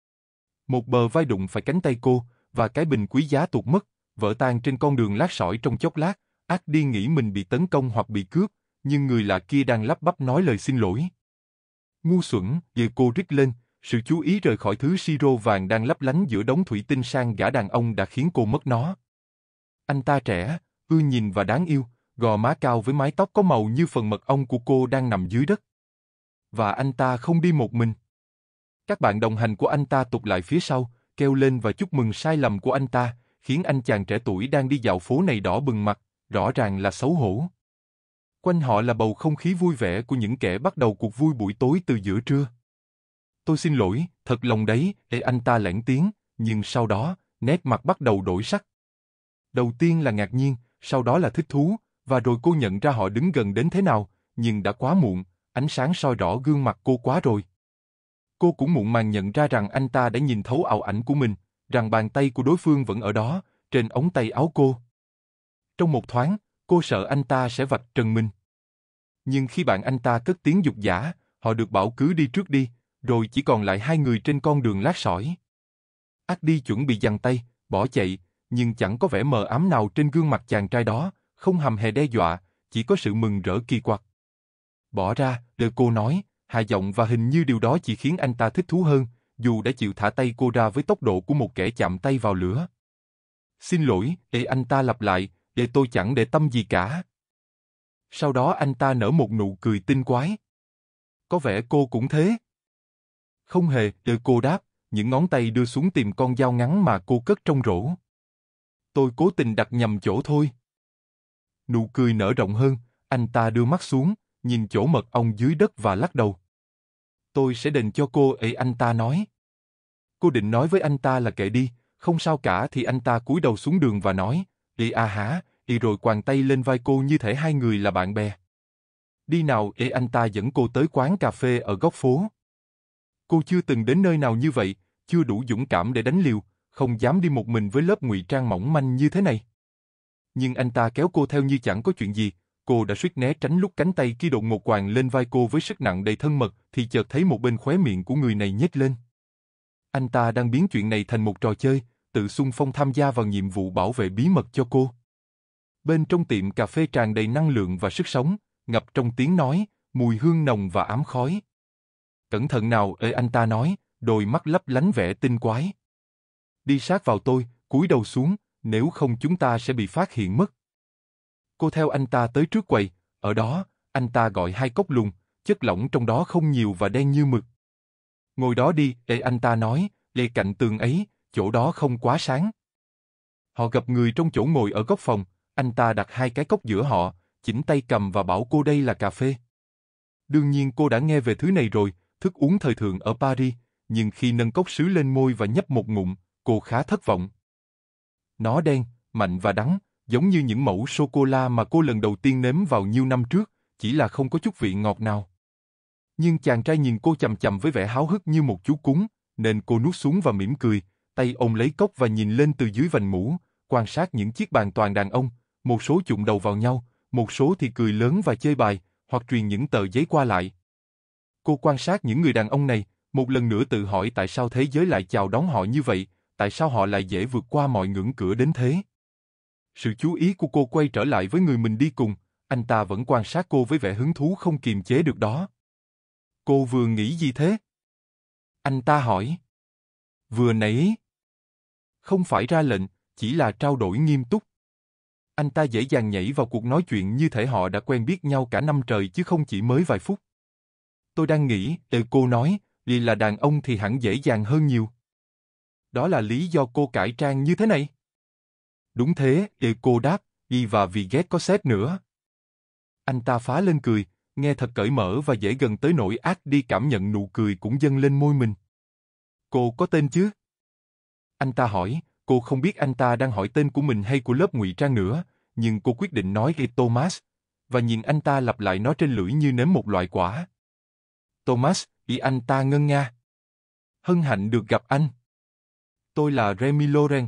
Speaker 1: Một bờ vai đụng phải cánh tay cô, và cái bình quý giá tuột mất, vỡ tan trên con đường lát sỏi trong chốc lát. Andy nghĩ mình bị tấn công hoặc bị cướp, nhưng người lạ kia đang lắp bắp nói lời xin lỗi. Ngu xuẩn, giờ cô rít lên, sự chú ý rời khỏi thứ siro vàng đang lấp lánh giữa đống thủy tinh sang gã đàn ông đã khiến cô mất nó. Anh ta trẻ, ưa nhìn và đáng yêu, gò má cao với mái tóc có màu như phần mật ong của cô đang nằm dưới đất. Và anh ta không đi một mình. Các bạn đồng hành của anh ta tụt lại phía sau, kêu lên và chúc mừng sai lầm của anh ta, khiến anh chàng trẻ tuổi đang đi dạo phố này đỏ bừng mặt, rõ ràng là xấu hổ. Quanh họ là bầu không khí vui vẻ của những kẻ bắt đầu cuộc vui buổi tối từ giữa trưa. Tôi xin lỗi, thật lòng đấy, anh ta lẻn tiếng, nhưng sau đó, nét mặt bắt đầu đổi sắc. Đầu tiên là ngạc nhiên, sau đó là thích thú, và rồi cô nhận ra họ đứng gần đến thế nào, nhưng đã quá muộn, ánh sáng soi rõ gương mặt cô quá rồi. Cô cũng muộn màng nhận ra rằng anh ta đã nhìn thấu ảo ảnh của mình, rằng bàn tay của đối phương vẫn ở đó, trên ống tay áo cô. Trong một thoáng, cô sợ anh ta sẽ vạch trần mình. Nhưng khi bạn anh ta cất tiếng giục giã, họ được bảo cứ đi trước đi, rồi chỉ còn lại hai người trên con đường lát sỏi. Andy chuẩn bị giằng tay, bỏ chạy, nhưng chẳng có vẻ mờ ám nào trên gương mặt chàng trai đó, không hầm hè đe dọa, chỉ có sự mừng rỡ kỳ quặc. Bỏ ra, đời cô nói, hạ giọng và hình như điều đó chỉ khiến anh ta thích thú hơn, dù đã chịu thả tay cô ra với tốc độ của một kẻ chạm tay vào lửa. Xin lỗi, anh ta lặp lại, tôi chẳng để tâm gì cả. Sau đó anh ta nở một nụ cười tinh quái. Có vẻ cô cũng thế. Không hề, cô đáp, những ngón tay đưa xuống tìm con dao ngắn mà cô cất trong rổ. Tôi cố tình đặt nhầm chỗ thôi. Nụ cười nở rộng hơn, anh ta đưa mắt xuống, nhìn chỗ mật ong dưới đất và lắc đầu. Tôi sẽ đền cho cô, anh ta nói. Cô định nói với anh ta là kệ đi, không sao cả thì anh ta cúi đầu xuống đường và nói, hả, rồi quàng tay lên vai cô như thể hai người là bạn bè. Đi nào, anh ta dẫn cô tới quán cà phê ở góc phố. Cô chưa từng đến nơi nào như vậy, chưa đủ dũng cảm để đánh liều, không dám đi một mình với lớp ngụy trang mỏng manh như thế này. Nhưng anh ta kéo cô theo như chẳng có chuyện gì, cô đã suýt né tránh lúc cánh tay kia đột ngột quàng lên vai cô với sức nặng đầy thân mật, thì chợt thấy một bên khóe miệng của người này nhếch lên. Anh ta đang biến chuyện này thành một trò chơi, tự xung phong tham gia vào nhiệm vụ bảo vệ bí mật cho cô. Bên trong tiệm cà phê tràn đầy năng lượng và sức sống, ngập trong tiếng nói, mùi hương nồng và ám khói. Cẩn thận nào, anh ta nói, đôi mắt lấp lánh vẻ tinh quái. Đi sát vào tôi, cúi đầu xuống, nếu không chúng ta sẽ bị phát hiện mất. Cô theo anh ta tới trước quầy, ở đó, anh ta gọi hai cốc lùng, chất lỏng trong đó không nhiều và đen như mực. Ngồi đó đi, anh ta nói, cạnh tường ấy, chỗ đó không quá sáng. Họ gặp người trong chỗ ngồi ở góc phòng, anh ta đặt hai cái cốc giữa họ, chỉnh tay cầm và bảo cô đây là cà phê. Đương nhiên cô đã nghe về thứ này rồi, thức uống thời thượng ở Paris, nhưng khi nâng cốc sứ lên môi và nhấp một ngụm, cô khá thất vọng. Nó đen, mạnh và đắng, giống như những mẩu sô-cô-la mà cô lần đầu tiên nếm vào nhiều năm trước, chỉ là không có chút vị ngọt nào. Nhưng chàng trai nhìn cô chằm chằm với vẻ háo hức như một chú cún, nên cô nuốt xuống và mỉm cười, tay ôm lấy cốc và nhìn lên từ dưới vành mũ, quan sát những chiếc bàn toàn đàn ông, một số chụm đầu vào nhau, một số thì cười lớn và chơi bài, hoặc truyền những tờ giấy qua lại. Cô quan sát những người đàn ông này, một lần nữa tự hỏi tại sao thế giới lại chào đón họ như vậy, tại sao họ lại dễ vượt qua mọi ngưỡng cửa đến thế. Sự chú ý của cô quay trở lại với người mình đi cùng, anh ta vẫn quan sát cô với vẻ hứng thú không kiềm chế được đó. Cô vừa nghĩ gì thế? Anh ta hỏi. Vừa nãy. Không phải ra lệnh, chỉ là trao đổi nghiêm túc. Anh ta dễ dàng nhảy vào cuộc nói chuyện như thể họ đã quen biết nhau cả năm trời chứ không chỉ mới vài phút. Tôi đang nghĩ, cô nói, vì là đàn ông thì hẳn dễ dàng hơn nhiều. Đó là lý do cô cải trang như thế này. Đúng thế, cô đáp, và vì ghét có sếp nữa. Anh ta phá lên cười, nghe thật cởi mở và dễ gần tới nỗi Andy cảm nhận nụ cười cũng dâng lên môi mình. Cô có tên chứ? Anh ta hỏi, cô không biết anh ta đang hỏi tên của mình hay của lớp ngụy trang nữa, nhưng cô quyết định nói với Thomas, và nhìn anh ta lặp lại nó trên lưỡi như nếm một loại quả. Thomas, ý anh ta ngân nga. Hân hạnh được gặp anh. Tôi là Remy Loren.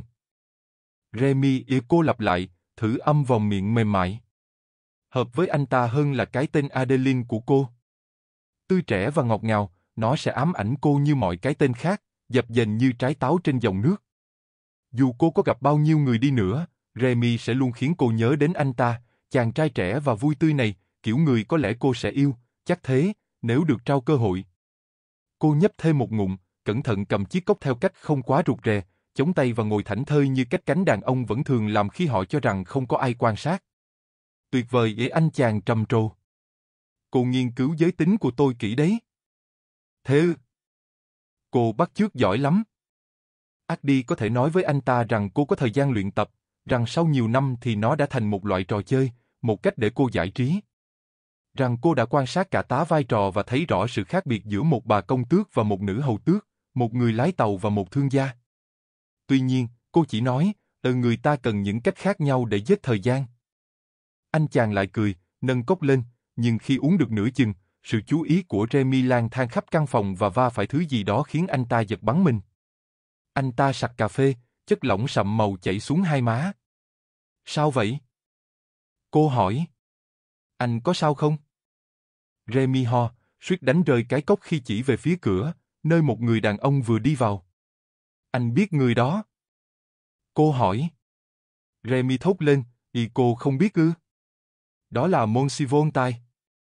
Speaker 1: Remy, ý cô lặp lại, thử âm vòng miệng mềm mại. Hợp với anh ta hơn là cái tên Adeline của cô. Tươi trẻ và ngọt ngào, nó sẽ ám ảnh cô như mọi cái tên khác, dập dềnh như trái táo trên dòng nước. Dù cô có gặp bao nhiêu người đi nữa, Remy sẽ luôn khiến cô nhớ đến anh ta, chàng trai trẻ và vui tươi này, kiểu người có lẽ cô sẽ yêu, chắc thế, nếu được trao cơ hội. Cô nhấp thêm một ngụm, cẩn thận cầm chiếc cốc theo cách không quá rụt rè, chống tay và ngồi thảnh thơi như cách cánh đàn ông vẫn thường làm khi họ cho rằng không có ai quan sát. Tuyệt vời vậy anh chàng trầm trồ. Cô nghiên cứu giới tính của tôi kỹ đấy. Thế ư? Cô bắt chước giỏi lắm. Addy có thể nói với anh ta rằng cô có thời gian luyện tập, rằng sau nhiều năm thì nó đã thành một loại trò chơi, một cách để cô giải trí. Rằng cô đã quan sát cả tá vai trò và thấy rõ sự khác biệt giữa một bà công tước và một nữ hầu tước, một người lái tàu và một thương gia. Tuy nhiên, cô chỉ nói, người ta cần những cách khác nhau để giết thời gian. Anh chàng lại cười, nâng cốc lên, nhưng khi uống được nửa chừng, sự chú ý của Remy lang thang khắp căn phòng và va phải thứ gì đó khiến anh ta giật bắn mình. Anh ta sặc cà phê, chất lỏng sậm màu chảy xuống hai má. Sao vậy? Cô hỏi. Anh có sao không? Remy ho, suýt đánh rơi cái cốc khi chỉ về phía cửa, nơi một người đàn ông vừa đi vào. Anh biết người đó? Cô hỏi. Remy thốt lên, cô không biết ư? Đó là Monsieur Voltaire.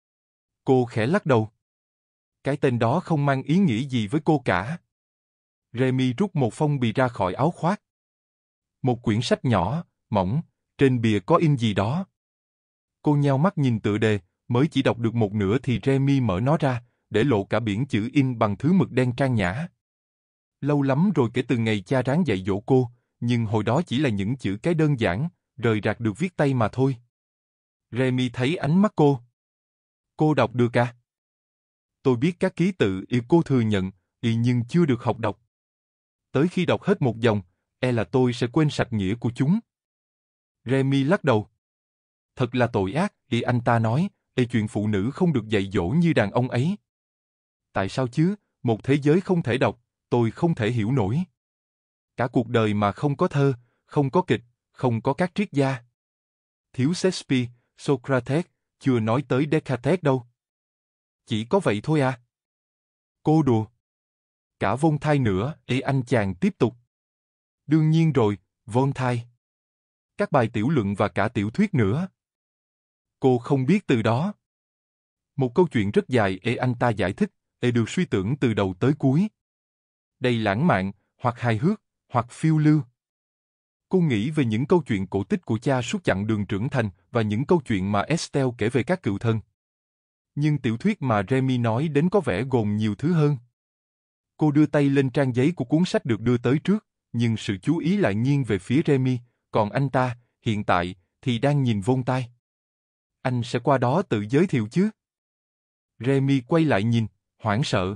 Speaker 1: Cô khẽ lắc đầu. Cái tên đó không mang ý nghĩa gì với cô cả. Remy rút một phong bì ra khỏi áo khoác. Một quyển sách nhỏ, mỏng, trên bìa có in gì đó. Cô nheo mắt nhìn tựa đề, mới chỉ đọc được một nửa thì Remy mở nó ra, để lộ cả biển chữ in bằng thứ mực đen trang nhã. Lâu lắm rồi kể từ ngày cha ráng dạy dỗ cô, nhưng hồi đó chỉ là những chữ cái đơn giản, rời rạc được viết tay mà thôi. Remy thấy ánh mắt cô. Cô đọc được à? Tôi biết các ký tự, cô thừa nhận, nhưng chưa được học đọc. Tới khi đọc hết một dòng, là tôi sẽ quên sạch nghĩa của chúng. Remy lắc đầu. Thật là tội ác, anh ta nói, chuyện phụ nữ không được dạy dỗ như đàn ông ấy. Tại sao chứ, một thế giới không thể đọc, tôi không thể hiểu nổi. Cả cuộc đời mà không có thơ, không có kịch, không có các triết gia. Thiếu Shakespeare, Socrates, chưa nói tới Descartes đâu. Chỉ có vậy thôi à? Cô đùa. Cả Voltaire nữa, anh chàng tiếp tục. Đương nhiên rồi, Voltaire. Các bài tiểu luận và cả tiểu thuyết nữa. Cô không biết từ đó. Một câu chuyện rất dài, anh ta giải thích, được suy tưởng từ đầu tới cuối. Đầy lãng mạn, hoặc hài hước, hoặc phiêu lưu. Cô nghĩ về những câu chuyện cổ tích của cha suốt chặng đường trưởng thành và những câu chuyện mà Estelle kể về các cựu thân. Nhưng tiểu thuyết mà Remy nói đến có vẻ gồm nhiều thứ hơn. Cô đưa tay lên trang giấy của cuốn sách được đưa tới trước, nhưng sự chú ý lại nghiêng về phía Remy, còn anh ta, hiện tại, thì đang nhìn Voltaire. Anh sẽ qua đó tự giới thiệu chứ? Remy quay lại nhìn, hoảng sợ.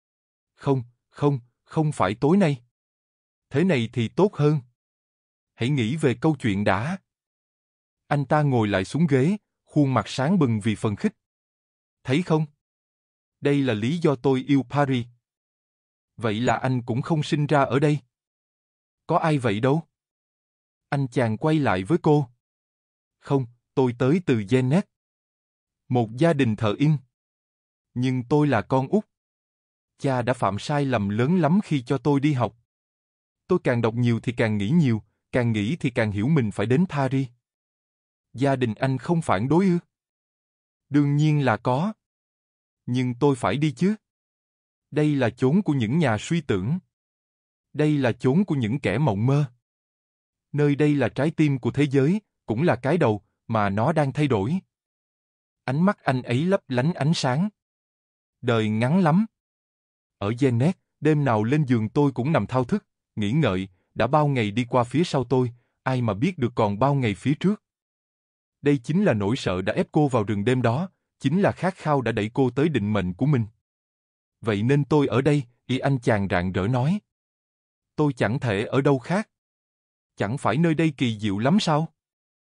Speaker 1: Không phải tối nay. Thế này thì tốt hơn. Hãy nghĩ về câu chuyện đã. Anh ta ngồi lại xuống ghế, khuôn mặt sáng bừng vì phần khích. Thấy không? Đây là lý do tôi yêu Paris. Vậy là anh cũng không sinh ra ở đây. Có ai vậy đâu? Anh chàng quay lại với cô. Không, tôi tới từ Genet. Một gia đình thợ in. Nhưng tôi là con út. Cha đã phạm sai lầm lớn lắm khi cho tôi đi học. Tôi càng đọc nhiều thì càng nghĩ nhiều, càng nghĩ thì càng hiểu mình phải đến Paris. Gia đình anh không phản đối ư? Đương nhiên là có. Nhưng tôi phải đi chứ. Đây là chốn của những nhà suy tưởng. Đây là chốn của những kẻ mộng mơ. Nơi đây là trái tim của thế giới, cũng là cái đầu, mà nó đang thay đổi. Ánh mắt anh ấy lấp lánh ánh sáng. Đời ngắn lắm. Ở Genet, đêm nào lên giường tôi cũng nằm thao thức, nghĩ ngợi, đã bao ngày đi qua phía sau tôi, ai mà biết được còn bao ngày phía trước. Đây chính là nỗi sợ đã ép cô vào rừng đêm đó, chính là khát khao đã đẩy cô tới định mệnh của mình. Vậy nên tôi ở đây, anh chàng rạng rỡ nói. Tôi chẳng thể ở đâu khác. Chẳng phải nơi đây kỳ diệu lắm sao?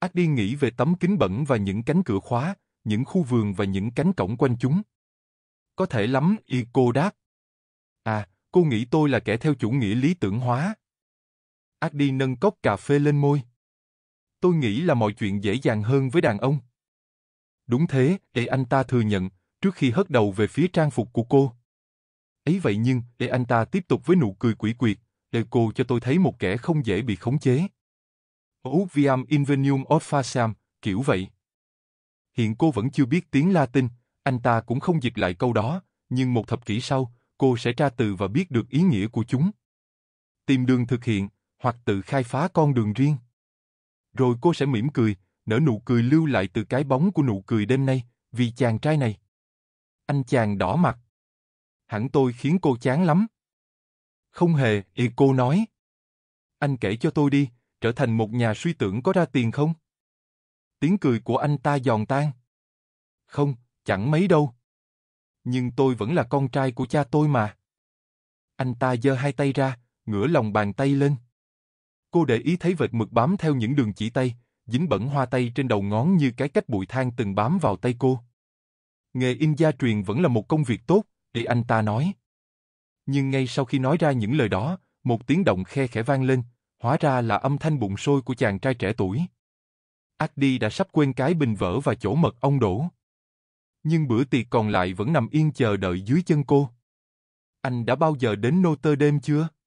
Speaker 1: Adi nghĩ về tấm kính bẩn và những cánh cửa khóa, những khu vườn và những cánh cổng quanh chúng. Có thể lắm, cô đáp. À, cô nghĩ tôi là kẻ theo chủ nghĩa lý tưởng hóa. Adi nâng cốc cà phê lên môi. Tôi nghĩ là mọi chuyện dễ dàng hơn với đàn ông. Đúng thế, anh ta thừa nhận, trước khi hất đầu về phía trang phục của cô. Ấy vậy nhưng, anh ta tiếp tục với nụ cười quỷ quyệt, cô cho tôi thấy một kẻ không dễ bị khống chế. Ut viam invenium od facam, kiểu vậy. Hiện cô vẫn chưa biết tiếng Latin, anh ta cũng không dịch lại câu đó, nhưng một thập kỷ sau, cô sẽ tra từ và biết được ý nghĩa của chúng. Tìm đường thực hiện, hoặc tự khai phá con đường riêng. Rồi cô sẽ mỉm cười, nở nụ cười lưu lại từ cái bóng của nụ cười đêm nay, vì chàng trai này. Anh chàng đỏ mặt. Hẳn tôi khiến cô chán lắm. Không hề, cô nói. Anh kể cho tôi đi, trở thành một nhà suy tưởng có ra tiền không? Tiếng cười của anh ta giòn tan. Không, chẳng mấy đâu. Nhưng tôi vẫn là con trai của cha tôi mà. Anh ta giơ hai tay ra, ngửa lòng bàn tay lên. Cô để ý thấy vệt mực bám theo những đường chỉ tay, dính bẩn hoa tay trên đầu ngón như cái cách bụi than từng bám vào tay cô. Nghề in gia truyền vẫn là một công việc tốt, thì anh ta nói. Nhưng ngay sau khi nói ra những lời đó, một tiếng động khe khẽ vang lên, hóa ra là âm thanh bụng sôi của chàng trai trẻ tuổi. Adi đã sắp quên cái bình vỡ và chỗ mật ong đổ. Nhưng bữa tiệc còn lại vẫn nằm yên chờ đợi dưới chân cô. Anh đã bao giờ đến Notre Dame chưa?